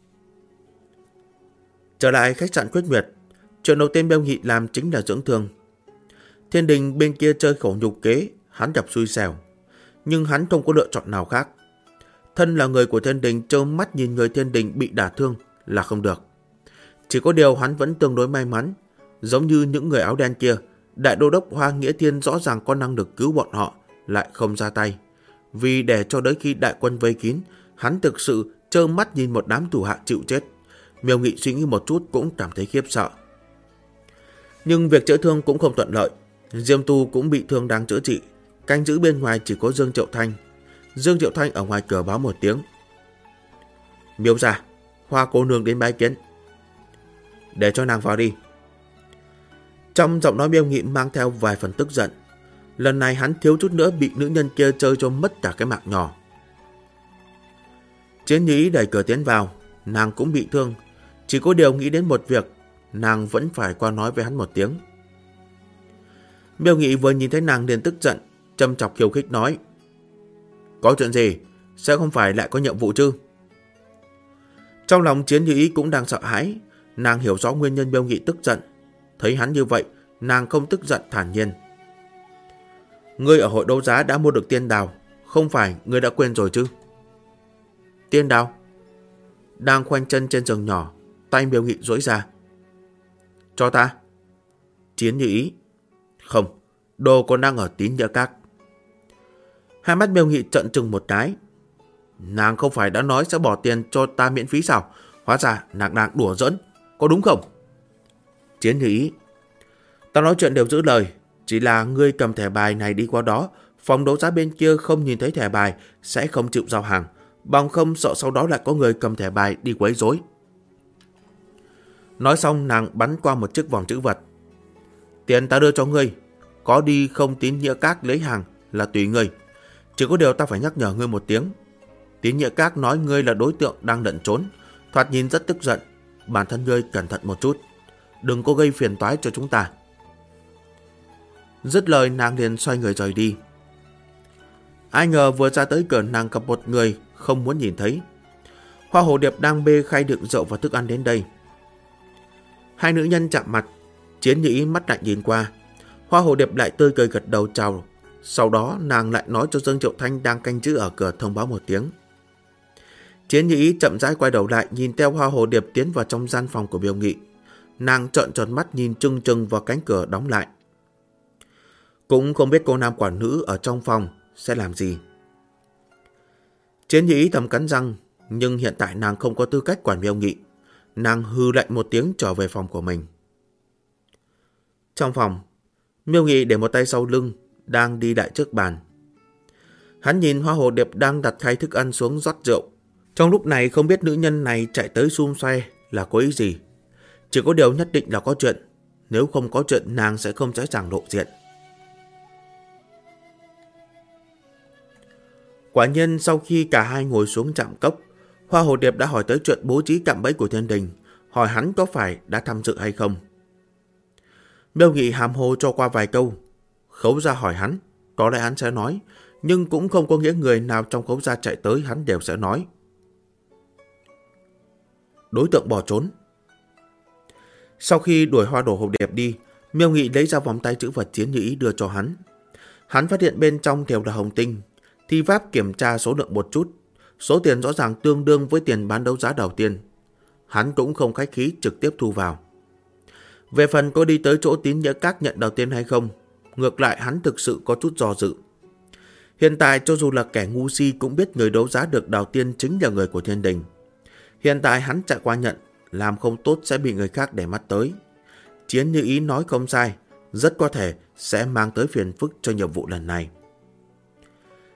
Trở lại khách sạn Quyết Nguyệt, chuyện đầu tiên Bêu Nghị làm chính là dưỡng thương. Thiên Đình bên kia chơi khổ nhục kế, hắn gặp xui xẻo, nhưng hắn không có lựa chọn nào khác. Thân là người của Thiên Đình, trơ mắt nhìn người Thiên Đình bị đả thương là không được. Chỉ có điều hắn vẫn tương đối may mắn, giống như những người áo đen kia, Đại Đô đốc Hoa Nghĩa Thiên rõ ràng có năng lực cứu bọn họ, lại không ra tay. Vì để cho đến khi đại quân vây kín, hắn thực sự trơ mắt nhìn một đám thủ hạ chịu chết. Miêu Nghị suy nghĩ một chút cũng cảm thấy khiếp sợ. Nhưng việc chữa thương cũng không thuận lợi. Diêm Tu cũng bị thương đang chữa trị. Canh giữ bên ngoài chỉ có Dương Triệu Thanh. Dương Triệu Thanh ở ngoài cửa báo một tiếng. Miêu gia, Hoa cô nương đến bái kiến. Để cho nàng vào đi. Trong giọng nói Miêu Nghị mang theo vài phần tức giận. Lần này hắn thiếu chút nữa bị nữ nhân kia chơi cho mất cả cái mạng nhỏ. Chiến Nhĩ đẩy cửa tiến vào. Nàng cũng bị thương. Chỉ có điều nghĩ đến một việc, nàng vẫn phải qua nói với hắn một tiếng. Miêu Nghị vừa nhìn thấy nàng liền tức giận, châm chọc khiêu khích nói. Có chuyện gì? Sẽ không phải lại có nhiệm vụ chứ? Trong lòng Chiến Nhĩ cũng đang sợ hãi. Nàng hiểu rõ nguyên nhân Miêu Nghị tức giận. Thấy hắn như vậy, nàng không tức giận, thản nhiên. Ngươi ở hội đấu giá đã mua được tiên đào, không phải ngươi đã quên rồi chứ? Tiên đào? Đang khoanh chân trên giường nhỏ, tay Miêu Nghị duỗi ra. Cho ta. Chiến Nhĩ. Không, đồ còn đang ở Tín Nghĩa Các. Hai mắt Miêu Nghị trợn trừng một cái. Nàng không phải đã nói sẽ bỏ tiền cho ta miễn phí sao? Hóa ra nàng đang đùa giỡn, có đúng không? Chiến Nhĩ. Ta nói chuyện đều giữ lời. Chỉ là ngươi cầm thẻ bài này đi qua đó, phòng đấu giá bên kia không nhìn thấy thẻ bài sẽ không chịu giao hàng, bằng không sợ sau đó lại có người cầm thẻ bài đi quấy rối. Nói xong nàng bắn qua một chiếc vòng chữ vật. Tiền ta đưa cho ngươi, có đi không Tín Nghĩa Các lấy hàng là tùy ngươi. Chỉ có điều ta phải nhắc nhở ngươi một tiếng. Tín Nghĩa Các nói ngươi là đối tượng đang lẩn trốn, thoạt nhìn rất tức giận. Bản thân ngươi cẩn thận một chút, đừng có gây phiền toái cho chúng ta. Dứt lời nàng liền xoay người rời đi. Ai ngờ vừa ra tới cửa nàng gặp một người không muốn nhìn thấy. Hoa Hồ Điệp đang bê khay đựng rượu và thức ăn đến đây. Hai nữ nhân chạm mặt. Chiến Nhĩ mắt lạnh nhìn qua. Hoa Hồ Điệp lại tươi cười gật đầu chào. Sau đó nàng lại nói cho Dương Triệu Thanh đang canh giữ ở cửa thông báo một tiếng. Chiến Nhĩ chậm rãi quay đầu lại, nhìn theo Hoa Hồ Điệp tiến vào trong gian phòng của Miêu Nghị. Nàng trợn tròn mắt nhìn trừng trừng vào cánh cửa đóng lại. Cũng không biết cô nam quản nữ ở trong phòng sẽ làm gì. Chiến Nhĩ thầm cắn răng, nhưng hiện tại nàng không có tư cách quản Miêu Nghị. Nàng hư lạnh một tiếng trở về phòng của mình. Trong phòng, Miêu Nghị để một tay sau lưng, đang đi lại trước bàn. Hắn nhìn Hoa Hồ Điệp đang đặt khay thức ăn xuống rót rượu. Trong lúc này không biết nữ nhân này chạy tới xung xoe là có ý gì. Chỉ có điều nhất định là có chuyện. Nếu không có chuyện nàng sẽ không dễ dàng lộ diện. Quả nhiên sau khi cả hai ngồi xuống chạm cốc, Hoa Hồ Điệp đã hỏi tới chuyện bố trí cạm bẫy của Thiên Đình, hỏi hắn có phải đã tham dự hay không. Miêu Nghị hàm hồ cho qua vài câu. Khấu gia hỏi hắn, có lẽ hắn sẽ nói, nhưng cũng không có nghĩa người nào trong Khấu gia chạy tới hắn đều sẽ nói. Đối tượng bỏ trốn. Sau khi đuổi Hoa Hồ Điệp đi, Miêu Nghị lấy ra vòng tay chữ vật Chiến Nhĩ đưa cho hắn. Hắn phát hiện bên trong đều là hồng tinh. Thi pháp kiểm tra số lượng một chút. Số tiền rõ ràng tương đương với tiền bán đấu giá đầu tiên. Hắn cũng không khách khí trực tiếp thu vào. Về phần có đi tới chỗ Tín Nghĩa Các nhận đầu tiên hay không, ngược lại hắn thực sự có chút do dự. Hiện tại cho dù là kẻ ngu si cũng biết người đấu giá được đầu tiên chính là người của Thiên Đình. Hiện tại hắn chạy qua nhận, làm không tốt sẽ bị người khác để mắt tới. Chiến Như Ý nói không sai, rất có thể sẽ mang tới phiền phức cho nhiệm vụ lần này.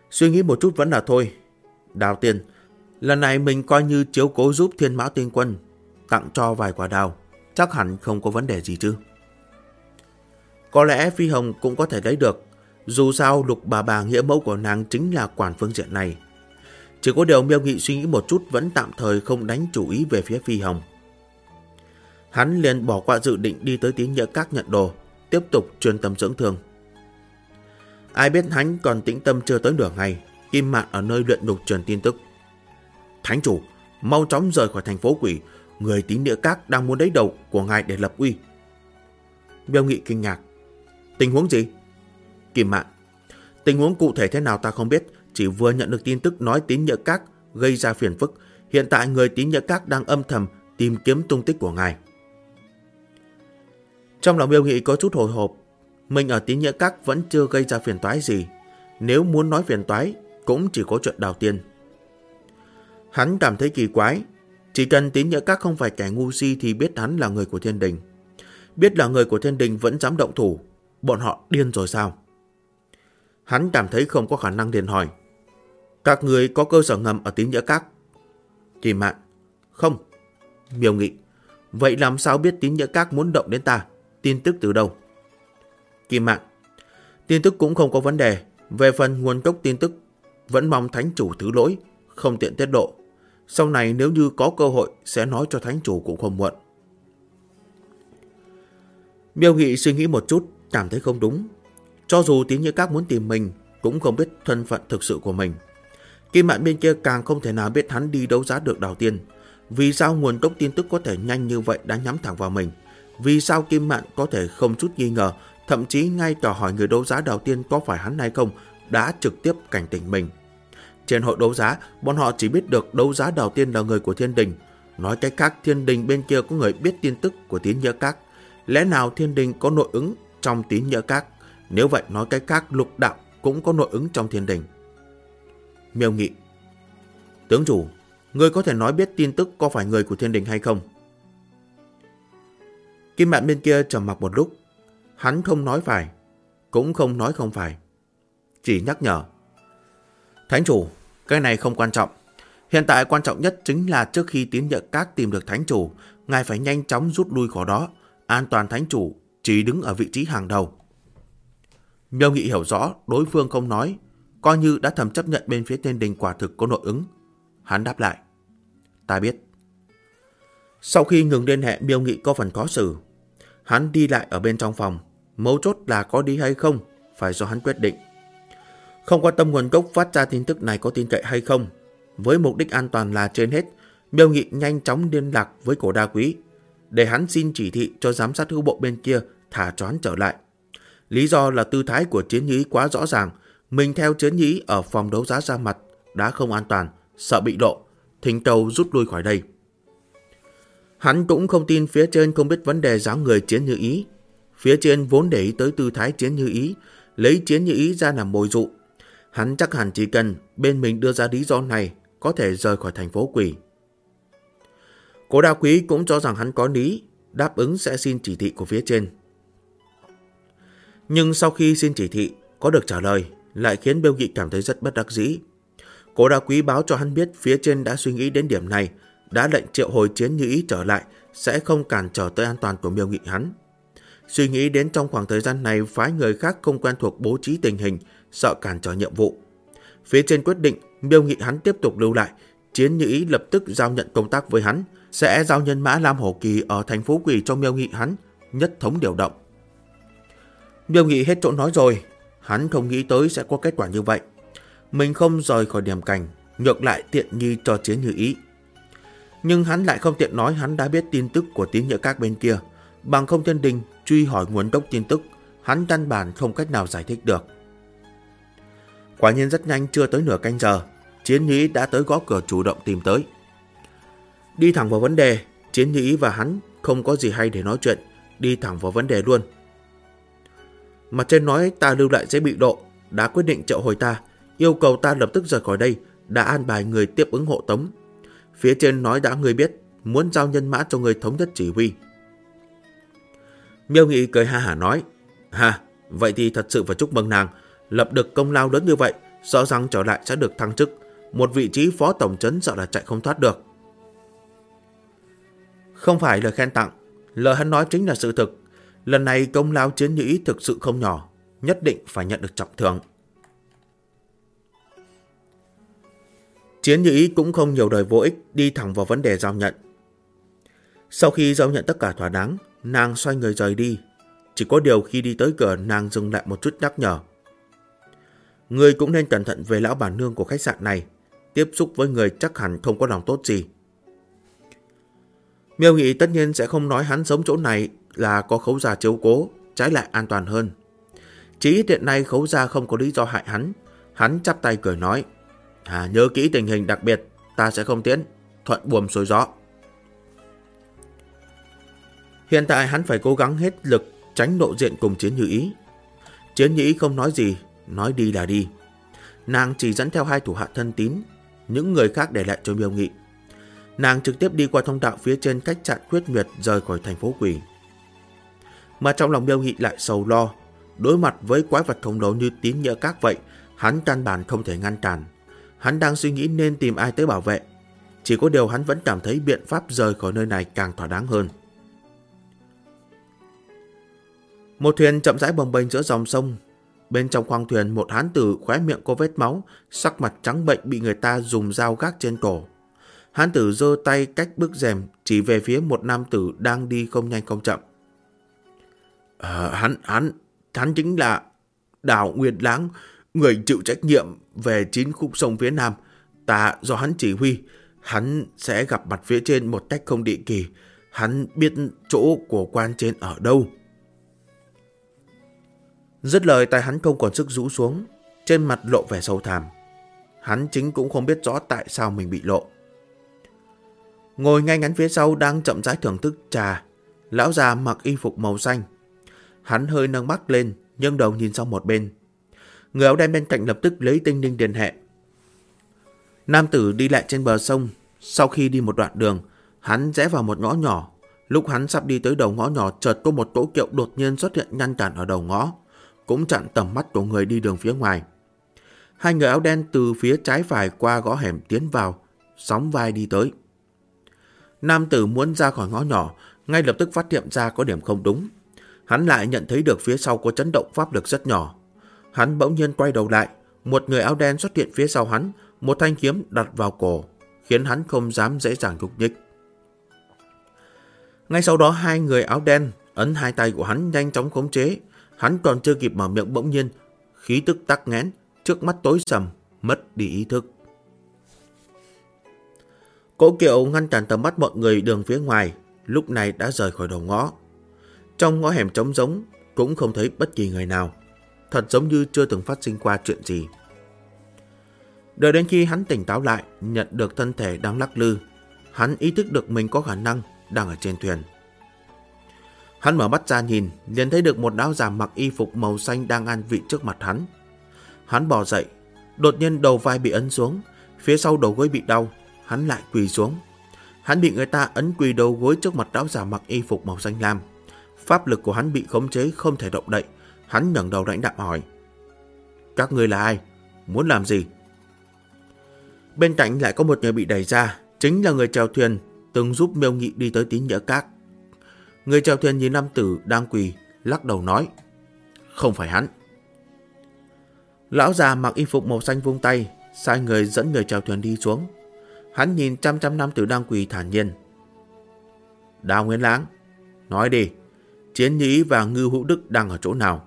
Suy nghĩ một chút vẫn là thôi. Đào tiền, lần này mình coi như chiếu cố giúp Thiên Mã Tinh Quân, tặng cho vài quả đào, chắc hẳn không có vấn đề gì chứ. Có lẽ Phi Hồng cũng có thể lấy được, dù sao Lục bà nghĩa mẫu của nàng chính là quản phương diện này. Chỉ có điều Miêu Nghị suy nghĩ một chút vẫn tạm thời không đánh chủ ý về phía Phi Hồng. Hắn liền bỏ qua dự định đi tới Tín Nghĩa Các nhận đồ, tiếp tục chuyên tâm dưỡng thương. Ai biết hắn còn tĩnh tâm chưa tới nửa ngày, Kim Mạn ở nơi luyện nhục truyền tin tức. Thánh chủ, mau chóng rời khỏi thành phố quỷ, người Tín Nghĩa Các đang muốn lấy đầu của ngài để lập uy. Miêu Nghị kinh ngạc. Tình huống gì? Kim Mạn. Tình huống cụ thể thế nào ta không biết, chỉ vừa nhận được tin tức nói Tín Nghĩa Các gây ra phiền phức. Hiện tại người Tín Nghĩa Các đang âm thầm tìm kiếm tung tích của ngài. Trong lòng Miêu Nghị có chút hồi hộp. Mình ở Tín Nghĩa Các vẫn chưa gây ra phiền toái gì. Nếu muốn nói phiền toái cũng chỉ có chuyện Đào Tiên. Hắn cảm thấy kỳ quái. Chỉ cần Tín Nghĩa Các không phải kẻ ngu si thì biết hắn là người của Thiên Đình. Biết là người của Thiên Đình vẫn dám động thủ. Bọn họ điên rồi sao? Hắn cảm thấy không có khả năng liền hỏi. Các người có cơ sở ngầm ở Tín Nghĩa Các? Kim Mạn. Không. Miêu Nghị. Vậy làm sao biết Tín Nghĩa Các muốn động đến ta? Tin tức từ đâu? Kim Mạn. Tin tức cũng không có vấn đề. Về phần nguồn gốc tin tức, vẫn mong thánh chủ thứ lỗi, không tiện tiết lộ. Sau này nếu như có cơ hội sẽ nói cho thánh chủ cũng không muộn. Miêu Nghị suy nghĩ một chút, cảm thấy không đúng. Cho dù Tín Nghĩa Các muốn tìm mình, cũng không biết thân phận thực sự của mình. Kim Mạn bên kia càng không thể nào biết hắn đi đấu giá được Đào Tiên. Vì sao nguồn gốc tin tức có thể nhanh như vậy đã nhắm thẳng vào mình? Vì sao Kim Mạn có thể không chút nghi ngờ, thậm chí ngay cả hỏi người đấu giá Đào Tiên có phải hắn hay không, đã trực tiếp cảnh tỉnh mình. Trên hội đấu giá, bọn họ chỉ biết được đấu giá Đào Tiên là người của Thiên Đình. Nói cách khác, Thiên Đình bên kia có người biết tin tức của Tín Nghĩa Các. Lẽ nào Thiên Đình có nội ứng trong Tín Nghĩa Các? Nếu vậy nói cách khác, Lục đạo cũng có nội ứng trong Thiên Đình. Miêu Nghị. Tướng chủ, người có thể nói biết tin tức có phải người của Thiên Đình hay không? Kim Mạn bên kia trầm mặc một lúc. Hắn không nói phải, cũng không nói không phải, chỉ nhắc nhở. Thánh chủ, cái này không quan trọng. Hiện tại quan trọng nhất chính là trước khi Tín Nghĩa Các tìm được thánh chủ, ngài phải nhanh chóng rút lui khỏi đó. An toàn thánh chủ chỉ đứng ở vị trí hàng đầu. Miêu Nghị hiểu rõ đối phương không nói, coi như đã thầm chấp nhận bên phía Thiên Đình quả thực có nội ứng. Hắn đáp lại. Ta biết. Sau khi ngừng liên hệ, Miêu Nghị có phần khó xử. Hắn đi lại ở bên trong phòng. Mấu chốt là có đi hay không phải do hắn quyết định. Không quan tâm nguồn gốc phát ra tin tức này có tin cậy hay không, với mục đích an toàn là trên hết, Miêu Nghị nhanh chóng liên lạc với Cổ Đa Quý để hắn xin chỉ thị cho giám sát hữu bộ bên kia thả cho hắn trở lại. Lý do là tư thái của Chiến Nhĩ quá rõ ràng, mình theo Chiến Nhĩ ở phòng đấu giá ra mặt đã không an toàn, sợ bị lộ, thỉnh cầu rút lui khỏi đây. Hắn cũng không tin phía trên không biết vấn đề dáng người Chiến Như Ý. Phía trên vốn để ý tới tư thái Chiến Như Ý, lấy Chiến Như Ý ra làm mồi dụ. Hắn chắc hẳn chỉ cần bên mình đưa ra lý do này có thể rời khỏi thành phố quỷ. Cố Đa Quý cũng cho rằng hắn có lý, đáp ứng sẽ xin chỉ thị của phía trên. Nhưng sau khi xin chỉ thị, có được trả lời lại khiến Miêu Nghị cảm thấy rất bất đắc dĩ. Cố Đa Quý báo cho hắn biết phía trên đã suy nghĩ đến điểm này, đã lệnh triệu hồi Chiến Như Ý trở lại, sẽ không cản trở tới an toàn của Miêu Nghị hắn. Suy nghĩ đến trong khoảng thời gian này phái người khác không quen thuộc bố trí tình hình, sợ cản trở nhiệm vụ. Phía trên quyết định Miêu Nghị hắn tiếp tục lưu lại, Chiến Như Ý lập tức giao nhận công tác với hắn, sẽ giao nhân mã Lam Hổ Kỳ ở thành phố quỷ cho Miêu Nghị hắn nhất thống điều động. Miêu Nghị hết chỗ nói rồi, hắn không nghĩ tới sẽ có kết quả như vậy. Mình không rời khỏi điểm cảnh, ngược lại tiện nghi cho Chiến Như Ý. Nhưng hắn lại không tiện nói hắn đã biết tin tức của Tín Nghĩa Các bên kia, bằng không Thiên Đình truy hỏi nguồn gốc tin tức, hắn căn bản không cách nào giải thích được. Quả nhiên rất nhanh, chưa tới nửa canh giờ, Chiến Như Ý đã tới gõ cửa chủ động tìm tới. Đi thẳng vào vấn đề, Chiến Như Ý và hắn không có gì hay để nói chuyện, đi thẳng vào vấn đề luôn. Mặt trên nói ta lưu lại sẽ bị lộ, đã quyết định triệu hồi ta, yêu cầu ta lập tức rời khỏi đây, đã an bài người tiếp ứng hộ tống. Phía trên nói đã người biết, muốn giao nhân mã cho người thống nhất chỉ huy. Miêu Nghị cười ha hả nói, vậy thì thật sự phải chúc mừng nàng, lập được công lao lớn như vậy, sợ rằng trở lại sẽ được thăng chức, một vị trí phó tổng trấn sợ là chạy không thoát được. Không phải lời khen tặng, lời hắn nói chính là sự thực. Lần này công lao Chiến Như Ý thực sự không nhỏ, nhất định phải nhận được trọng thưởng. Chiến Như Ý cũng không nhiều lời vô ích, đi thẳng vào vấn đề giao nhận. Sau khi giao nhận tất cả thỏa đáng, nàng xoay người rời đi. Chỉ có điều khi đi tới cửa, nàng dừng lại một chút nhắc nhở. Người cũng nên cẩn thận về lão bản nương của khách sạn này. Tiếp xúc với người chắc hẳn không có lòng tốt gì. Miêu Nghị tất nhiên sẽ không nói hắn sống chỗ này là có Khấu gia chiếu cố, trái lại an toàn hơn. Chỉ ít hiện nay Khấu gia không có lý do hại hắn. Hắn chắp tay cười nói, nhớ kỹ tình hình đặc biệt, ta sẽ không tiến, thuận buồm xuôi gió. Hiện tại hắn phải cố gắng hết lực tránh lộ diện cùng Chiến Như Ý. Chiến Như Ý không nói gì, nói đi là đi. Nàng chỉ dẫn theo 2 thủ hạ thân tín, những người khác để lại cho Miêu Nghị. Nàng trực tiếp đi qua thông đạo phía trên khách sạn Quyết Nguyệt, rời khỏi thành phố Quỷ. Mà trong lòng Miêu Nghị lại sầu lo. Đối mặt với quái vật khổng lồ như Tín Nhỡ Các vậy, hắn căn bản không thể ngăn cản. Hắn đang suy nghĩ nên tìm ai tới bảo vệ. Chỉ có điều hắn vẫn cảm thấy biện pháp rời khỏi nơi này càng thỏa đáng hơn. Một thuyền chậm rãi bồng bềnh giữa dòng sông. Bên trong khoang thuyền, một hán tử khóe miệng có vết máu, sắc mặt trắng bệch bị người ta dùng dao gác trên cổ. Hán tử giơ tay cách bức rèm chỉ về phía một nam tử đang đi không nhanh không chậm. Hắn chính là Đào Nguyên Lãng, người chịu trách nhiệm về 9 khúc sông phía Nam. Ta do hắn chỉ huy, hắn sẽ gặp mặt phía trên một cách không định kỳ. Hắn biết chỗ của quan trên ở đâu. Dứt lời, tay hắn không còn sức rũ xuống, trên mặt lộ vẻ sâu thẳm. Hắn chính cũng không biết rõ tại sao mình bị lộ. Ngồi ngay ngắn phía sau đang chậm rãi thưởng thức trà, lão già mặc y phục màu xanh. Hắn hơi nâng mắt lên, nghiêng đầu nhìn sang một bên. Người áo đen bên cạnh lập tức lấy tinh linh điền hệ. Nam tử đi lại trên bờ sông. Sau khi đi một đoạn đường, hắn rẽ vào một ngõ nhỏ. Lúc hắn sắp đi tới đầu ngõ nhỏ, chợt có một cỗ kiệu đột nhiên xuất hiện ngăn cản ở đầu ngõ, cũng chặn tầm mắt của người đi đường phía ngoài. 2 người áo đen từ phía trái phải qua gõ hẻm tiến vào, sóng vai đi tới. Nam tử muốn ra khỏi ngõ nhỏ, ngay lập tức phát hiện ra có điểm không đúng. Hắn lại nhận thấy được phía sau có chấn động pháp lực rất nhỏ. Hắn bỗng nhiên quay đầu lại, một người áo đen xuất hiện phía sau hắn, một thanh kiếm đặt vào cổ, khiến hắn không dám dễ dàng nhúc nhích. Ngay sau đó 2 người áo đen ấn 2 tay của hắn nhanh chóng khống chế. Hắn còn chưa kịp mở miệng, bỗng nhiên khí tức tắc nghẽn, trước mắt tối sầm, mất đi ý thức. Cỗ kiệu ngăn cản tầm mắt mọi người đường phía ngoài, lúc này đã rời khỏi đầu ngõ. Trong ngõ hẻm trống rỗng cũng không thấy bất kỳ người nào, thật giống như chưa từng phát sinh qua chuyện gì. Đợi đến khi hắn tỉnh táo lại, nhận được thân thể đang lắc lư, hắn ý thức được mình có khả năng đang ở trên thuyền. Hắn mở mắt ra nhìn, liền thấy được một lão già mặc y phục màu xanh đang an vị trước mặt hắn. Hắn bò dậy, đột nhiên đầu vai bị ấn xuống, phía sau đầu gối bị đau, hắn lại quỳ xuống. Hắn bị người ta ấn quỳ đầu gối trước mặt lão già mặc y phục màu xanh lam. Pháp lực của hắn bị khống chế, không thể động đậy. Hắn ngẩng đầu lãnh đạm hỏi: các ngươi là ai? Muốn làm gì? Bên cạnh lại có một người bị đẩy ra, chính là người chèo thuyền từng giúp Miêu Nghị đi tới Tín Nhỡ Các. Người chèo thuyền nhìn nam tử đang quỳ, lắc đầu nói: không phải hắn. Lão già mặc y phục màu xanh vung tay, sai người dẫn người chèo thuyền đi xuống. Hắn nhìn chăm chăm nam tử đang quỳ, thản nhiên: Đào Nguyên Lãng, nói đi, Chiến Như Ý và Ngưu Hữu Đức đang ở chỗ nào?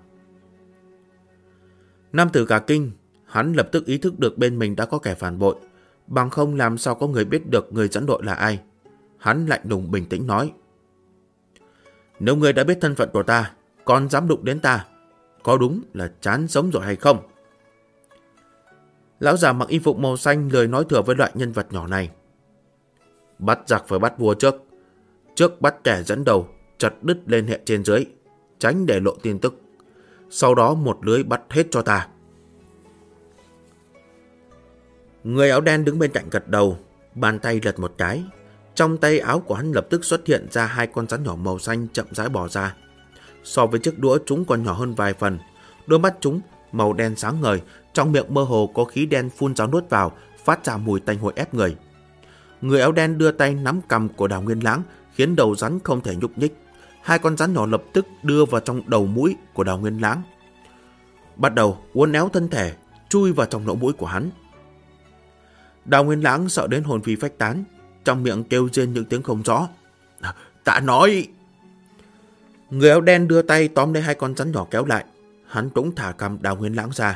Nam tử cả kinh, hắn lập tức ý thức được bên mình đã có kẻ phản bội, bằng không làm sao có người biết được người dẫn đội là ai. Hắn lạnh lùng bình tĩnh nói: nếu người đã biết thân phận của ta, còn dám đụng đến ta, có đúng là chán sống rồi hay không? Lão già mặc y phục màu xanh lời nói thừa với loại nhân vật nhỏ này. Bắt giặc phải bắt vua trước. Trước bắt kẻ dẫn đầu, chặt đứt lên hệ trên dưới, tránh để lộ tin tức. Sau đó một lưới bắt hết cho ta. Người áo đen đứng bên cạnh gật đầu, bàn tay lật một cái. Trong tay áo của hắn lập tức xuất hiện ra 2 con rắn nhỏ màu xanh chậm rãi bò ra. So với chiếc đũa chúng còn nhỏ hơn vài phần. Đôi mắt chúng màu đen sáng ngời, trong miệng mơ hồ có khí đen phun ra nuốt vào, phát ra mùi tanh hôi ép người. Người áo đen đưa tay nắm cằm của Đào Nguyên Lãng, khiến đầu rắn không thể nhúc nhích. Hai con rắn nhỏ lập tức đưa vào trong đầu mũi của Đào Nguyên Lãng, bắt đầu uốn éo thân thể, chui vào trong lỗ mũi của hắn. Đào Nguyên Lãng sợ đến hồn phi phách tán, trong miệng kêu rên những tiếng không rõ. Ta nói! Người áo đen đưa tay tóm lấy hai con rắn nhỏ kéo lại. Hắn cũng thả cằm Đào Nguyên Lãng ra.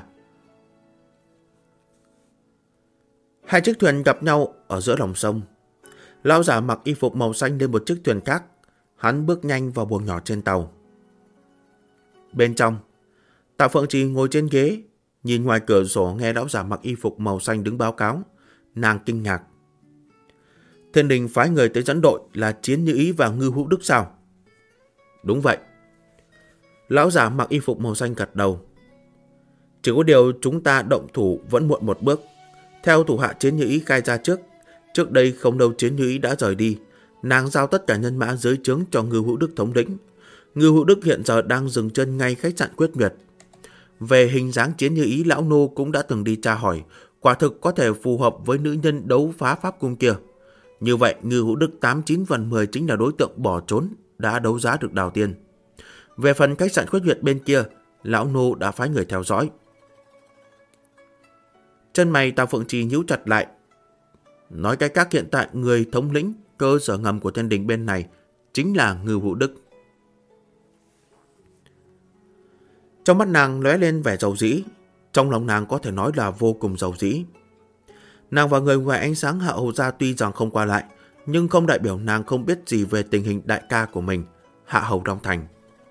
Hai chiếc thuyền gặp nhau ở giữa lòng sông. Lão giả mặc y phục màu xanh lên một chiếc thuyền khác. Hắn bước nhanh vào buồng nhỏ trên tàu. Bên trong, Tạ Phượng Trì ngồi trên ghế, nhìn ngoài cửa sổ nghe lão giả mặc y phục màu xanh đứng báo cáo. Nàng kinh ngạc. Thiên đình phái người tới dẫn đội là Chiến Như Ý và Ngư Hữu Đức sao? Đúng vậy. Lão giả mặc y phục màu xanh gật đầu. Chỉ có điều chúng ta động thủ vẫn muộn một bước. Theo thủ hạ Chiến Như Ý khai ra trước đây không lâu Chiến Như Ý đã rời đi. Nàng giao tất cả nhân mã dưới trướng cho Ngư Hữu Đức thống lĩnh. Ngư Hữu Đức hiện giờ đang dừng chân ngay khách sạn Quyết Nguyệt. Về hình dáng Chiến Như Ý, lão nô cũng đã từng đi tra hỏi, quả thực có thể phù hợp với nữ nhân đấu phá pháp cung kia. Như vậy, Ngư Hữu Đức 89 phần 10 chính là đối tượng bỏ trốn đã đấu giá được Đào Tiên. Về phần khách sạn Quyết Nguyệt bên kia, lão nô đã phái người theo dõi. Chân mày Tạ Phượng Trì nhíu chặt lại. Nói cách khác, hiện tại người thống lĩnh cơ sở ngầm của Thiên Đình bên này chính là Ngư Hữu Đức. Trong mắt nàng lóe lên vẻ dầu dĩ, trong lòng nàng có thể nói là vô cùng dầu dĩ. Nàng và người ngoài ánh sáng Hạ Hầu gia tuy rằng không qua lại, nhưng không đại biểu nàng không biết gì về tình hình đại ca của mình, Hạ Hầu Long Thành.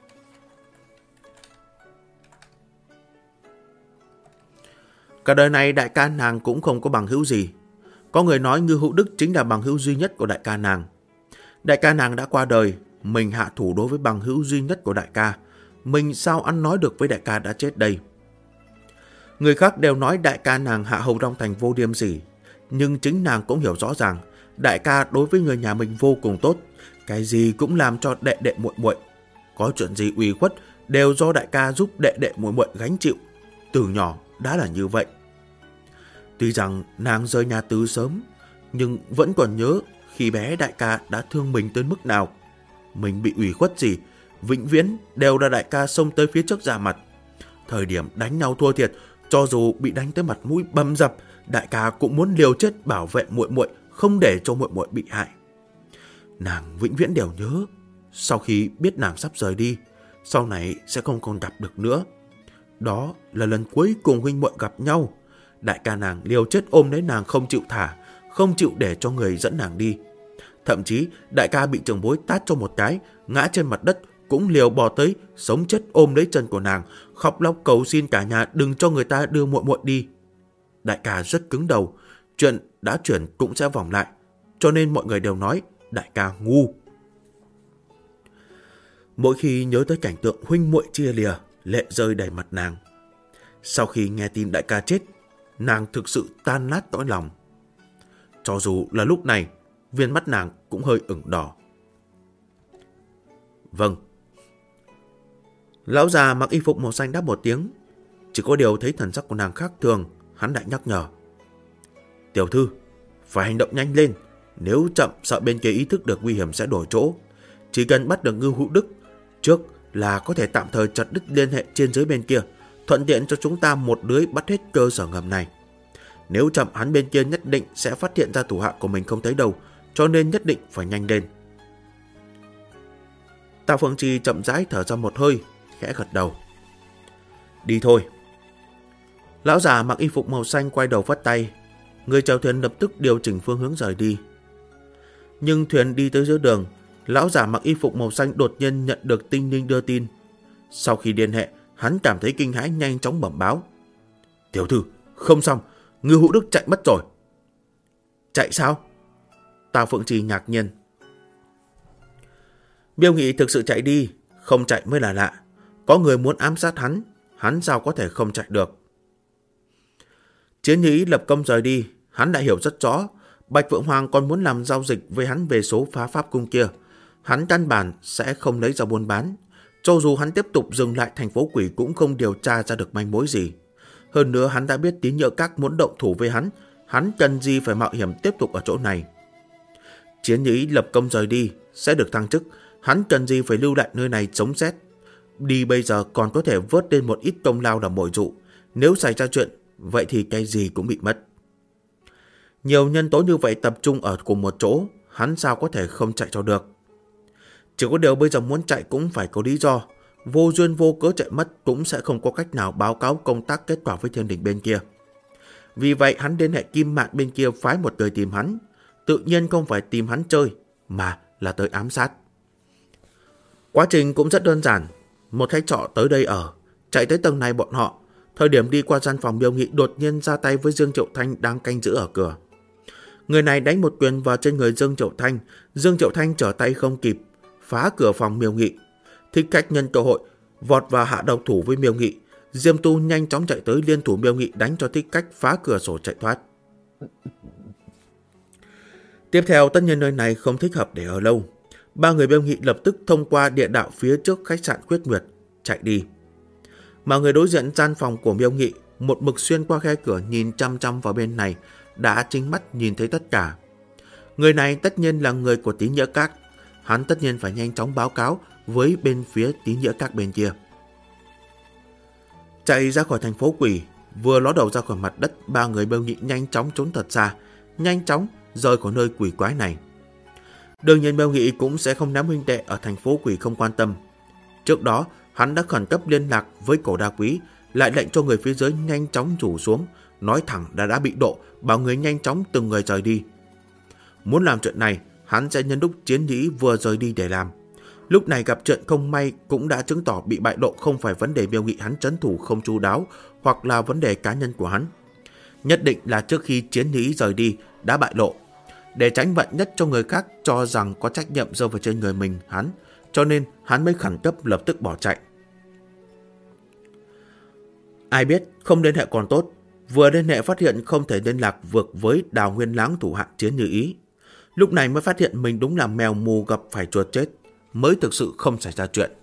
Cả đời này đại ca nàng cũng không có bằng hữu gì. Có người nói Ngư Hữu Đức chính là bằng hữu duy nhất của đại ca nàng. Đại ca nàng đã qua đời, mình hạ thủ đối với bằng hữu duy nhất của đại ca. Mình sao ăn nói được với đại ca đã chết đây? Người khác đều nói đại ca nàng Hạ Hầu Long Thành vô liêm sỉ, nhưng chính nàng cũng hiểu rõ ràng đại ca đối với người nhà mình vô cùng tốt, cái gì cũng làm cho đệ đệ muội muội. Có chuyện gì ủy khuất đều do đại ca giúp đệ đệ muội muội gánh chịu. Từ nhỏ đã là như vậy. Tuy rằng nàng rời nhà từ sớm, nhưng vẫn còn nhớ khi bé đại ca đã thương mình tới mức nào. Mình bị ủy khuất gì, vĩnh viễn đều là đại ca xông tới phía trước ra mặt. Thời điểm đánh nhau thua thiệt, cho dù bị đánh tới mặt mũi bầm dập, đại ca cũng muốn liều chết bảo vệ muội muội, không để cho muội muội bị hại. Nàng vĩnh viễn đều nhớ, sau khi biết nàng sắp rời đi, sau này sẽ không còn gặp được nữa. Đó là lần cuối cùng huynh muội gặp nhau. Đại ca nàng liều chết ôm lấy nàng không chịu thả, không chịu để cho người dẫn nàng đi. Thậm chí đại ca bị trưởng bối tát cho một cái, ngã trên mặt đất, cũng liều bò tới, sống chết ôm lấy chân của nàng, khóc lóc cầu xin cả nhà đừng cho người ta đưa muội muội đi. Đại ca rất cứng đầu, chuyện đã chuyển cũng sẽ vòng lại, cho nên mọi người đều nói đại ca ngu. Mỗi khi nhớ tới cảnh tượng huynh muội chia lìa, lệ rơi đầy mặt nàng. Sau khi nghe tin đại ca chết, nàng thực sự tan nát cõi lòng. Cho dù là lúc này, viên mắt nàng cũng hơi ửng đỏ. Vâng. Lão già mặc y phục màu xanh đáp một tiếng. Chỉ có điều thấy thần sắc của nàng khác thường, hắn lại nhắc nhở. Tiểu thư, phải hành động nhanh lên. Nếu chậm sợ bên kia ý thức được nguy hiểm sẽ đổi chỗ. Chỉ cần bắt được Ngư Hữu Đức trước là có thể tạm thời chặt đứt liên hệ trên dưới bên kia, thuận tiện cho chúng ta một lưới bắt hết cơ sở ngầm này. Nếu chậm hắn bên kia nhất định sẽ phát hiện ra thủ hạ của mình không thấy đâu, cho nên nhất định phải nhanh lên. Tạ Phượng Trì chậm rãi thở ra một hơi, khẽ gật đầu. Đi thôi. Lão già mặc y phục màu xanh quay đầu phất tay. Người chèo thuyền lập tức điều chỉnh phương hướng rời đi. Nhưng thuyền đi tới giữa đường, lão già mặc y phục màu xanh đột nhiên nhận được tinh linh đưa tin. Sau khi liên hệ, hắn cảm thấy kinh hãi, nhanh chóng bẩm báo. Tiểu thư, không xong, Ngư Hữu Đức chạy mất rồi. Chạy sao? Tạ Phượng Trì ngạc nhiên. Miêu Nghị thực sự chạy đi, không chạy mới là lạ. Có người muốn ám sát hắn sao có thể không chạy được. Chiến Như Ý lập công rời đi, hắn đã hiểu rất rõ. Bạch Phượng Hoàng còn muốn làm giao dịch với hắn về số phá pháp cung kia. Hắn căn bản sẽ không lấy ra buôn bán. Cho dù hắn tiếp tục dừng lại thành phố quỷ cũng không điều tra ra được manh mối gì. Hơn nữa hắn đã biết Tín Nhỡ Các muốn động thủ với hắn cần gì phải mạo hiểm tiếp tục ở chỗ này. Chiến Nhĩ lập công rời đi, sẽ được thăng chức, hắn cần gì phải lưu lại nơi này chống rét. Đi bây giờ còn có thể vớt lên một ít công lao làm mồi dụ, nếu xảy ra chuyện, vậy thì cái gì cũng bị mất. Nhiều nhân tố như vậy tập trung ở cùng một chỗ, hắn sao có thể không chạy cho được. Chỉ có điều bây giờ muốn chạy cũng phải có lý do, vô duyên vô cớ chạy mất cũng sẽ không có cách nào báo cáo công tác kết quả với Thiên Đình bên kia. Vì vậy hắn liên hệ Kim Mạn bên kia phái một người tìm hắn, tự nhiên không phải tìm hắn chơi, mà là tới ám sát. Quá trình cũng rất đơn giản, một khách trọ tới đây ở, chạy tới tầng này bọn họ, thời điểm đi qua gian phòng Miêu Nghị đột nhiên ra tay với Dương Triệu Thanh đang canh giữ ở cửa. Người này đánh một quyền vào trên người Dương Triệu Thanh trở tay không kịp, phá cửa phòng Miêu Nghị. Thích Khách nhân cơ hội vọt vào hạ độc thủ với Miêu Nghị, Diêm Tu nhanh chóng chạy tới liên thủ Miêu Nghị đánh cho Thích Khách phá cửa sổ chạy thoát. Tiếp theo tất nhiên nơi này không thích hợp để ở lâu, ba người Miêu Nghị lập tức thông qua địa đạo phía trước khách sạn Quyết Nguyệt chạy đi. Mà người đối diện gian phòng của Miêu Nghị một mực xuyên qua khe cửa nhìn chăm chăm vào bên này, đã chính mắt nhìn thấy tất cả. Người này tất nhiên là người của Tín Nhỡ Các, hắn tất nhiên phải nhanh chóng báo cáo với bên phía Tín Nhỡ Các bên kia. Chạy ra khỏi thành phố quỷ, vừa ló đầu ra khỏi mặt đất, ba người Miêu Nghị nhanh chóng trốn thật xa, nhanh chóng rời khỏi nơi quỷ quái này. Đương nhiên Miêu Nghị cũng sẽ không ném huynh đệ ở thành phố quỷ không quan tâm. Trước đó hắn đã khẩn cấp liên lạc với Cổ Đa Quý, lại lệnh cho người phía dưới nhanh chóng rủ xuống, nói thẳng đã bị độ, bảo người nhanh chóng từng người rời đi. Muốn làm chuyện này, hắn sẽ nhân lúc Chiến Nhĩ vừa rời đi để làm. Lúc này gặp chuyện không may cũng đã chứng tỏ bị bại lộ không phải vấn đề Miêu Nghị hắn trấn thủ không chu đáo, hoặc là vấn đề cá nhân của hắn. Nhất định là trước khi Chiến Nhĩ rời đi đã bại lộ. Để tránh vạn nhất cho người khác cho rằng có trách nhiệm rơi vào trên người mình hắn, cho nên hắn mới khẩn cấp lập tức bỏ chạy. Ai biết không liên hệ còn tốt, vừa liên hệ phát hiện không thể liên lạc vượt với Đào Nguyên Láng thủ hạ Chiến Như Ý. Lúc này mới phát hiện mình đúng là mèo mù gặp phải chuột chết, mới thực sự không xảy ra chuyện.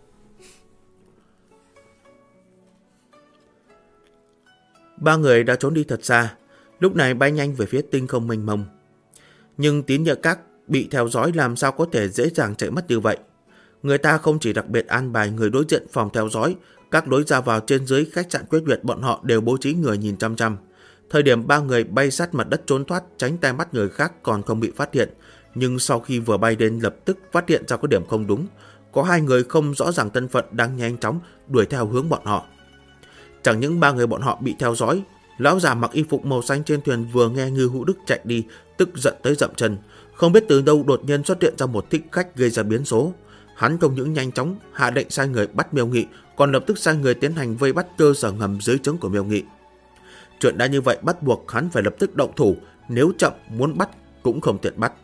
Ba người đã trốn đi thật xa, lúc này bay nhanh về phía tinh không mênh mông. Nhưng Tín Nhỡ Các bị theo dõi làm sao có thể dễ dàng chạy mất như vậy. Người ta không chỉ đặc biệt an bài người đối diện phòng theo dõi, các lối ra vào trên dưới khách sạn Quyết Nguyệt bọn họ đều bố trí người nhìn chăm chăm. Thời điểm ba người bay sát mặt đất trốn thoát, tránh tai mắt người khác còn không bị phát hiện, nhưng sau khi vừa bay đến lập tức phát hiện ra có điểm không đúng. Có hai người không rõ ràng thân phận đang nhanh chóng đuổi theo hướng bọn họ. Chẳng những ba người bọn họ bị theo dõi, lão già mặc y phục màu xanh trên thuyền vừa nghe Ngư Hữu Đức chạy đi, tức giận tới dậm chân. Không biết từ đâu đột nhiên xuất hiện ra một thích khách gây ra biến số. Hắn không những nhanh chóng hạ lệnh sai người bắt Miêu Nghị, còn lập tức sai người tiến hành vây bắt cơ sở ngầm dưới trướng của Miêu Nghị. Chuyện đã như vậy bắt buộc hắn phải lập tức động thủ, nếu chậm muốn bắt cũng không tiện bắt.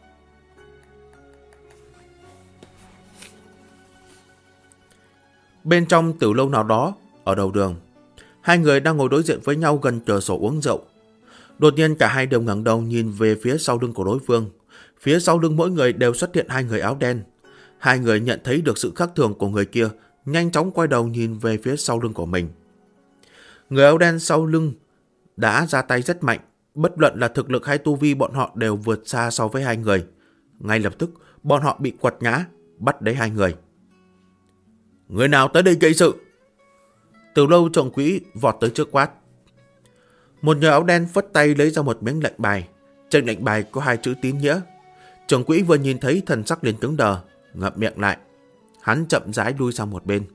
Bên trong tử lâu nào đó ở đầu đường, hai người đang ngồi đối diện với nhau gần cửa sổ uống rượu. Đột nhiên cả hai đều ngẩng đầu nhìn về phía sau lưng của đối phương. Phía sau lưng mỗi người đều xuất hiện hai người áo đen. Hai người nhận thấy được sự khác thường của người kia, nhanh chóng quay đầu nhìn về phía sau lưng của mình. Người áo đen sau lưng đã ra tay rất mạnh, bất luận là thực lực hay tu vi bọn họ đều vượt xa so với hai người. Ngay lập tức bọn họ bị quật ngã, bắt lấy hai người. Người nào tới đây gây sự? Từ lâu Trọng Quỹ vọt tới trước quát. Một người áo đen phất tay lấy ra một miếng lệnh bài. Trên lệnh bài có hai chữ Tín Nghĩa. Trọng Quỹ vừa nhìn thấy thần sắc liền cứng đờ, ngậm miệng lại. Hắn chậm rãi lui sang một bên.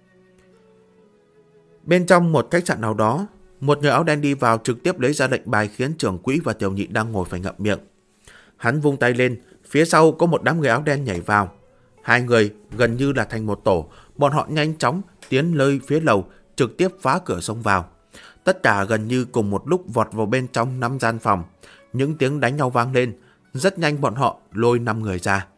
Bên trong một khách sạn nào đó, một người áo đen đi vào trực tiếp lấy ra lệnh bài khiến Trưởng Quỹ và Tiểu Nhị đang ngồi phải ngậm miệng. Hắn vung tay lên, phía sau có một đám người áo đen nhảy vào. Hai người gần như là thành một tổ, bọn họ nhanh chóng tiến lên phía lầu, trực tiếp phá cửa xông vào. Tất cả gần như cùng một lúc vọt vào bên trong 5 gian phòng. Những tiếng đánh nhau vang lên, rất nhanh bọn họ lôi 5 người ra.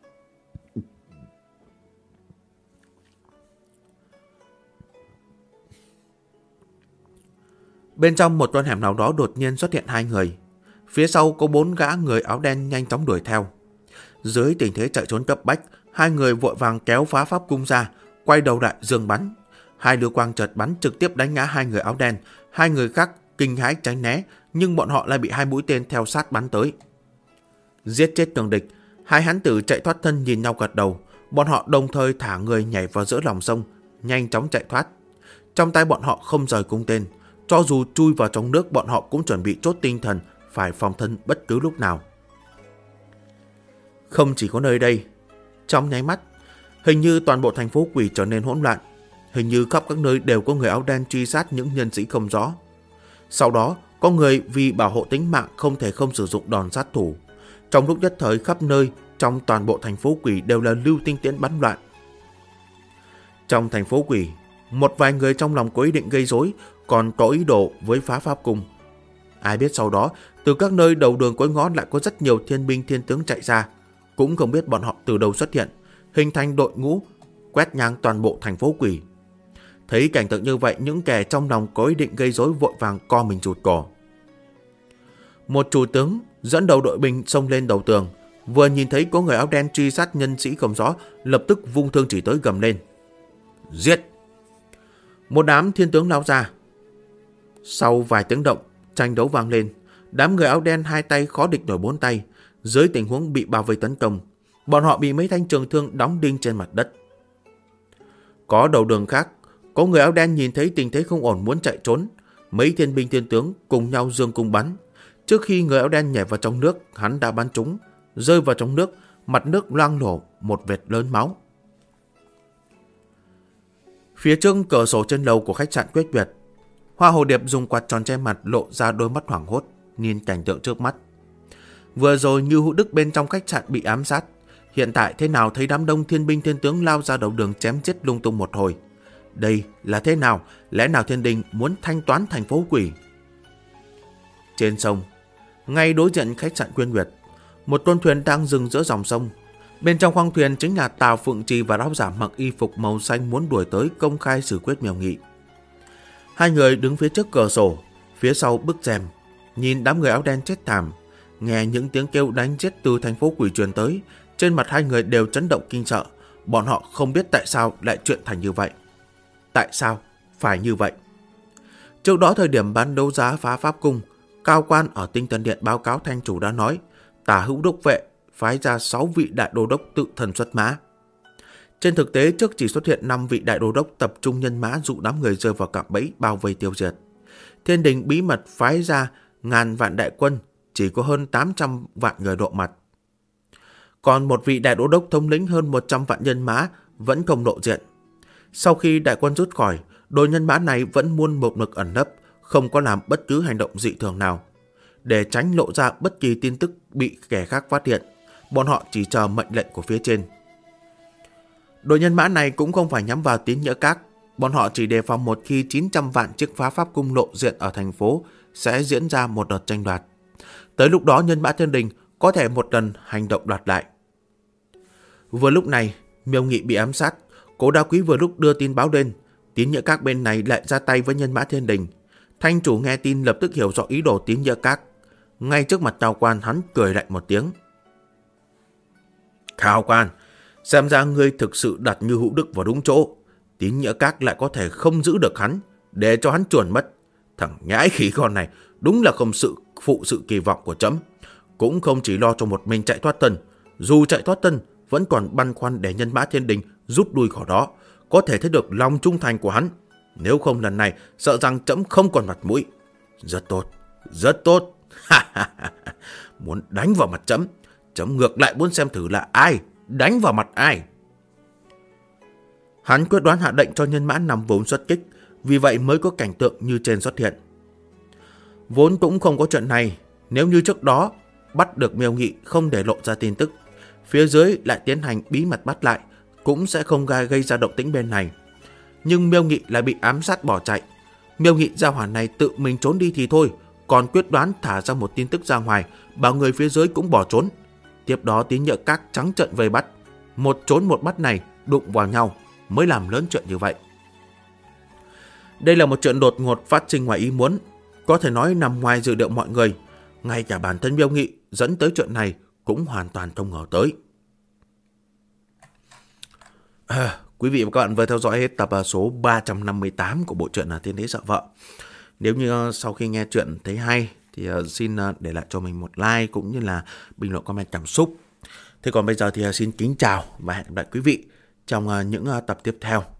Bên trong một con hẻm nào đó đột nhiên xuất hiện hai người. Phía sau có 4 gã người áo đen nhanh chóng đuổi theo. Dưới tình thế chạy trốn cấp bách, hai người vội vàng kéo phá pháp cung ra, quay đầu lại giương bắn. Hai lưu quang chợt bắn trực tiếp đánh ngã hai người áo đen, Hai người khác kinh hãi tránh né, nhưng bọn họ lại bị hai mũi tên theo sát bắn tới. Giết chết cường địch, hai hán tử chạy thoát thân nhìn nhau gật đầu. Bọn họ đồng thời thả người nhảy vào giữa lòng sông, nhanh chóng chạy thoát. Trong tay bọn họ không rời cung tên, cho dù chui vào trong nước bọn họ cũng chuẩn bị chốt tinh thần phải phòng thân bất cứ lúc nào. Không chỉ có nơi đây, trong nháy mắt, hình như toàn bộ thành phố quỷ trở nên hỗn loạn. Hình như khắp các nơi đều có người áo đen truy sát những nhân sĩ không rõ. Sau đó, có người vì bảo hộ tính mạng không thể không sử dụng đòn sát thủ. Trong lúc nhất thời khắp nơi, trong toàn bộ thành phố quỷ đều là lưu tinh tiễn bắn loạn. Trong thành phố quỷ, một vài người trong lòng có ý định gây rối, còn có ý đồ với phá pháp cung. Ai biết sau đó, từ các nơi đầu đường cuối ngõ lại có rất nhiều thiên binh thiên tướng chạy ra. Cũng không biết bọn họ từ đâu xuất hiện, hình thành đội ngũ, quét ngang toàn bộ thành phố quỷ. Thấy cảnh tượng như vậy, những kẻ trong lòng có ý định gây rối vội vàng co mình rụt cổ. Một chủ tướng dẫn đầu đội binh xông lên đầu tường, vừa nhìn thấy có người áo đen truy sát nhân sĩ không rõ, lập tức vung thương chỉ tới gầm lên: giết! Một đám thiên tướng lao ra. Sau vài tiếng động, tranh đấu vang lên. Đám người áo đen hai tay khó địch nổi bốn tay. Dưới tình huống bị bao vây tấn công, bọn họ bị mấy thanh trường thương đóng đinh trên mặt đất. Có đầu đường khác, có người áo đen nhìn thấy tình thế không ổn muốn chạy trốn. Mấy thiên binh thiên tướng cùng nhau giương cung bắn. Trước khi người áo đen nhảy vào trong nước, hắn đã bắn trúng, rơi vào trong nước, mặt nước loang lổ một vệt lớn máu. Phía trước cửa sổ trên lầu của khách sạn Quyết Việt, Hoa Hồ Điệp dùng quạt tròn che mặt, lộ ra đôi mắt hoảng hốt nhìn cảnh tượng trước mắt. Vừa rồi Như Hữu Đức bên trong khách sạn bị ám sát, hiện tại thế nào thấy đám đông thiên binh thiên tướng lao ra đầu đường chém giết lung tung một hồi. Đây là thế nào? Lẽ nào thiên đình muốn thanh toán thành phố quỷ? Trên sông, ngay đối diện khách sạn Quyên Nguyệt, một con thuyền đang dừng giữa dòng sông. Bên trong khoang thuyền chính là Tào Phượng Trì và lão giả mặc y phục màu xanh muốn đuổi tới công khai xử quyết Miêu Nghị. Hai người đứng phía trước cửa sổ, phía sau bức rèm, nhìn đám người áo đen chết thảm, nghe những tiếng kêu đánh giết từ thành phố quỷ truyền tới, trên mặt hai người đều chấn động kinh sợ. Bọn họ không biết tại sao lại chuyện thành như vậy. Tại sao phải như vậy? Trước đó thời điểm bán đấu giá phá pháp cung, cao quan ở Tinh Thần Điện báo cáo thanh chủ đã nói Tả Hữu Đốc vệ phái ra 6 vị đại đô đốc tự thần xuất mã. Trên thực tế trước chỉ xuất hiện 5 vị đại đô đốc tập trung nhân mã dụ đám người rơi vào cạm bẫy bao vây tiêu diệt. Thiên đình bí mật phái ra ngàn vạn đại quân, chỉ có hơn 800 vạn người độ mặt. Còn một vị đại đô đốc thống lĩnh hơn 100 vạn nhân mã vẫn không lộ diện. Sau khi đại quân rút khỏi, đội nhân mã này vẫn muôn một mực ẩn nấp, không có làm bất cứ hành động dị thường nào. Để tránh lộ ra bất kỳ tin tức bị kẻ khác phát hiện, bọn họ chỉ chờ mệnh lệnh của phía trên. Đội nhân mã này cũng không phải nhắm vào Tín Nghĩa Các, bọn họ chỉ đề phòng một khi 900 vạn chiếc phá pháp cung lộ diện ở thành phố sẽ diễn ra một đợt tranh đoạt. Tới lúc đó nhân mã thiên đình có thể một lần hành động đoạt lại. Vừa lúc này, Miêu Nghị bị ám sát, Cố Đa Quý vừa lúc đưa tin báo lên, Tín Nghĩa Các bên này lại ra tay với nhân mã thiên đình. Thanh chủ nghe tin lập tức hiểu rõ ý đồ Tín Nghĩa Các. Ngay trước mặt Cao Quan, hắn cười lạnh một tiếng. Cao Quan, xem ra ngươi thực sự đặt Như Hữu Đức vào đúng chỗ. Tín Nghĩa Các lại có thể không giữ được hắn, để cho hắn chuồn mất. Thằng nhãi khỉ con này đúng là không phụ sự kỳ vọng của trẫm. Cũng không chỉ lo cho một mình chạy thoát thân, dù chạy thoát thân vẫn còn băn khoăn để nhân mã thiên đình rút lui khỏi đó, có thể thấy được lòng trung thành của hắn. Nếu không lần này sợ rằng trẫm không còn mặt mũi. Rất tốt, rất tốt. Muốn đánh vào mặt trẫm, trẫm ngược lại muốn xem thử là ai đánh vào mặt ai. Hắn quyết đoán hạ lệnh cho nhân mã nằm vốn xuất kích, vì vậy mới có cảnh tượng như trên xuất hiện. Vốn cũng không có chuyện này, nếu như trước đó bắt được Miêu Nghị không để lộ ra tin tức, phía dưới lại tiến hành bí mật bắt lại, cũng sẽ không gây ra động tĩnh bên này. Nhưng Miêu Nghị lại bị ám sát bỏ chạy. Miêu Nghị gia hỏa này tự mình trốn đi thì thôi, còn quyết đoán thả ra một tin tức ra ngoài, bảo người phía dưới cũng bỏ trốn. Tiếp đó Tín Nghĩa Các trắng trợn vây bắt. Một trốn một bắt này đụng vào nhau mới làm lớn chuyện như vậy. Đây là một chuyện đột ngột phát sinh ngoài ý muốn, có thể nói nằm ngoài dự liệu mọi người. Ngay cả bản thân Miêu Nghị dẫn tới chuyện này cũng hoàn toàn không ngờ tới. Quý vị và các bạn vừa theo dõi hết tập số 358 của bộ truyện là Thiên Đế Sợ Vợ. Nếu như sau khi nghe chuyện thấy hay thì xin để lại cho mình một like cũng như là bình luận comment cảm xúc. Thế còn bây giờ thì xin kính chào và hẹn gặp lại quý vị trong những tập tiếp theo.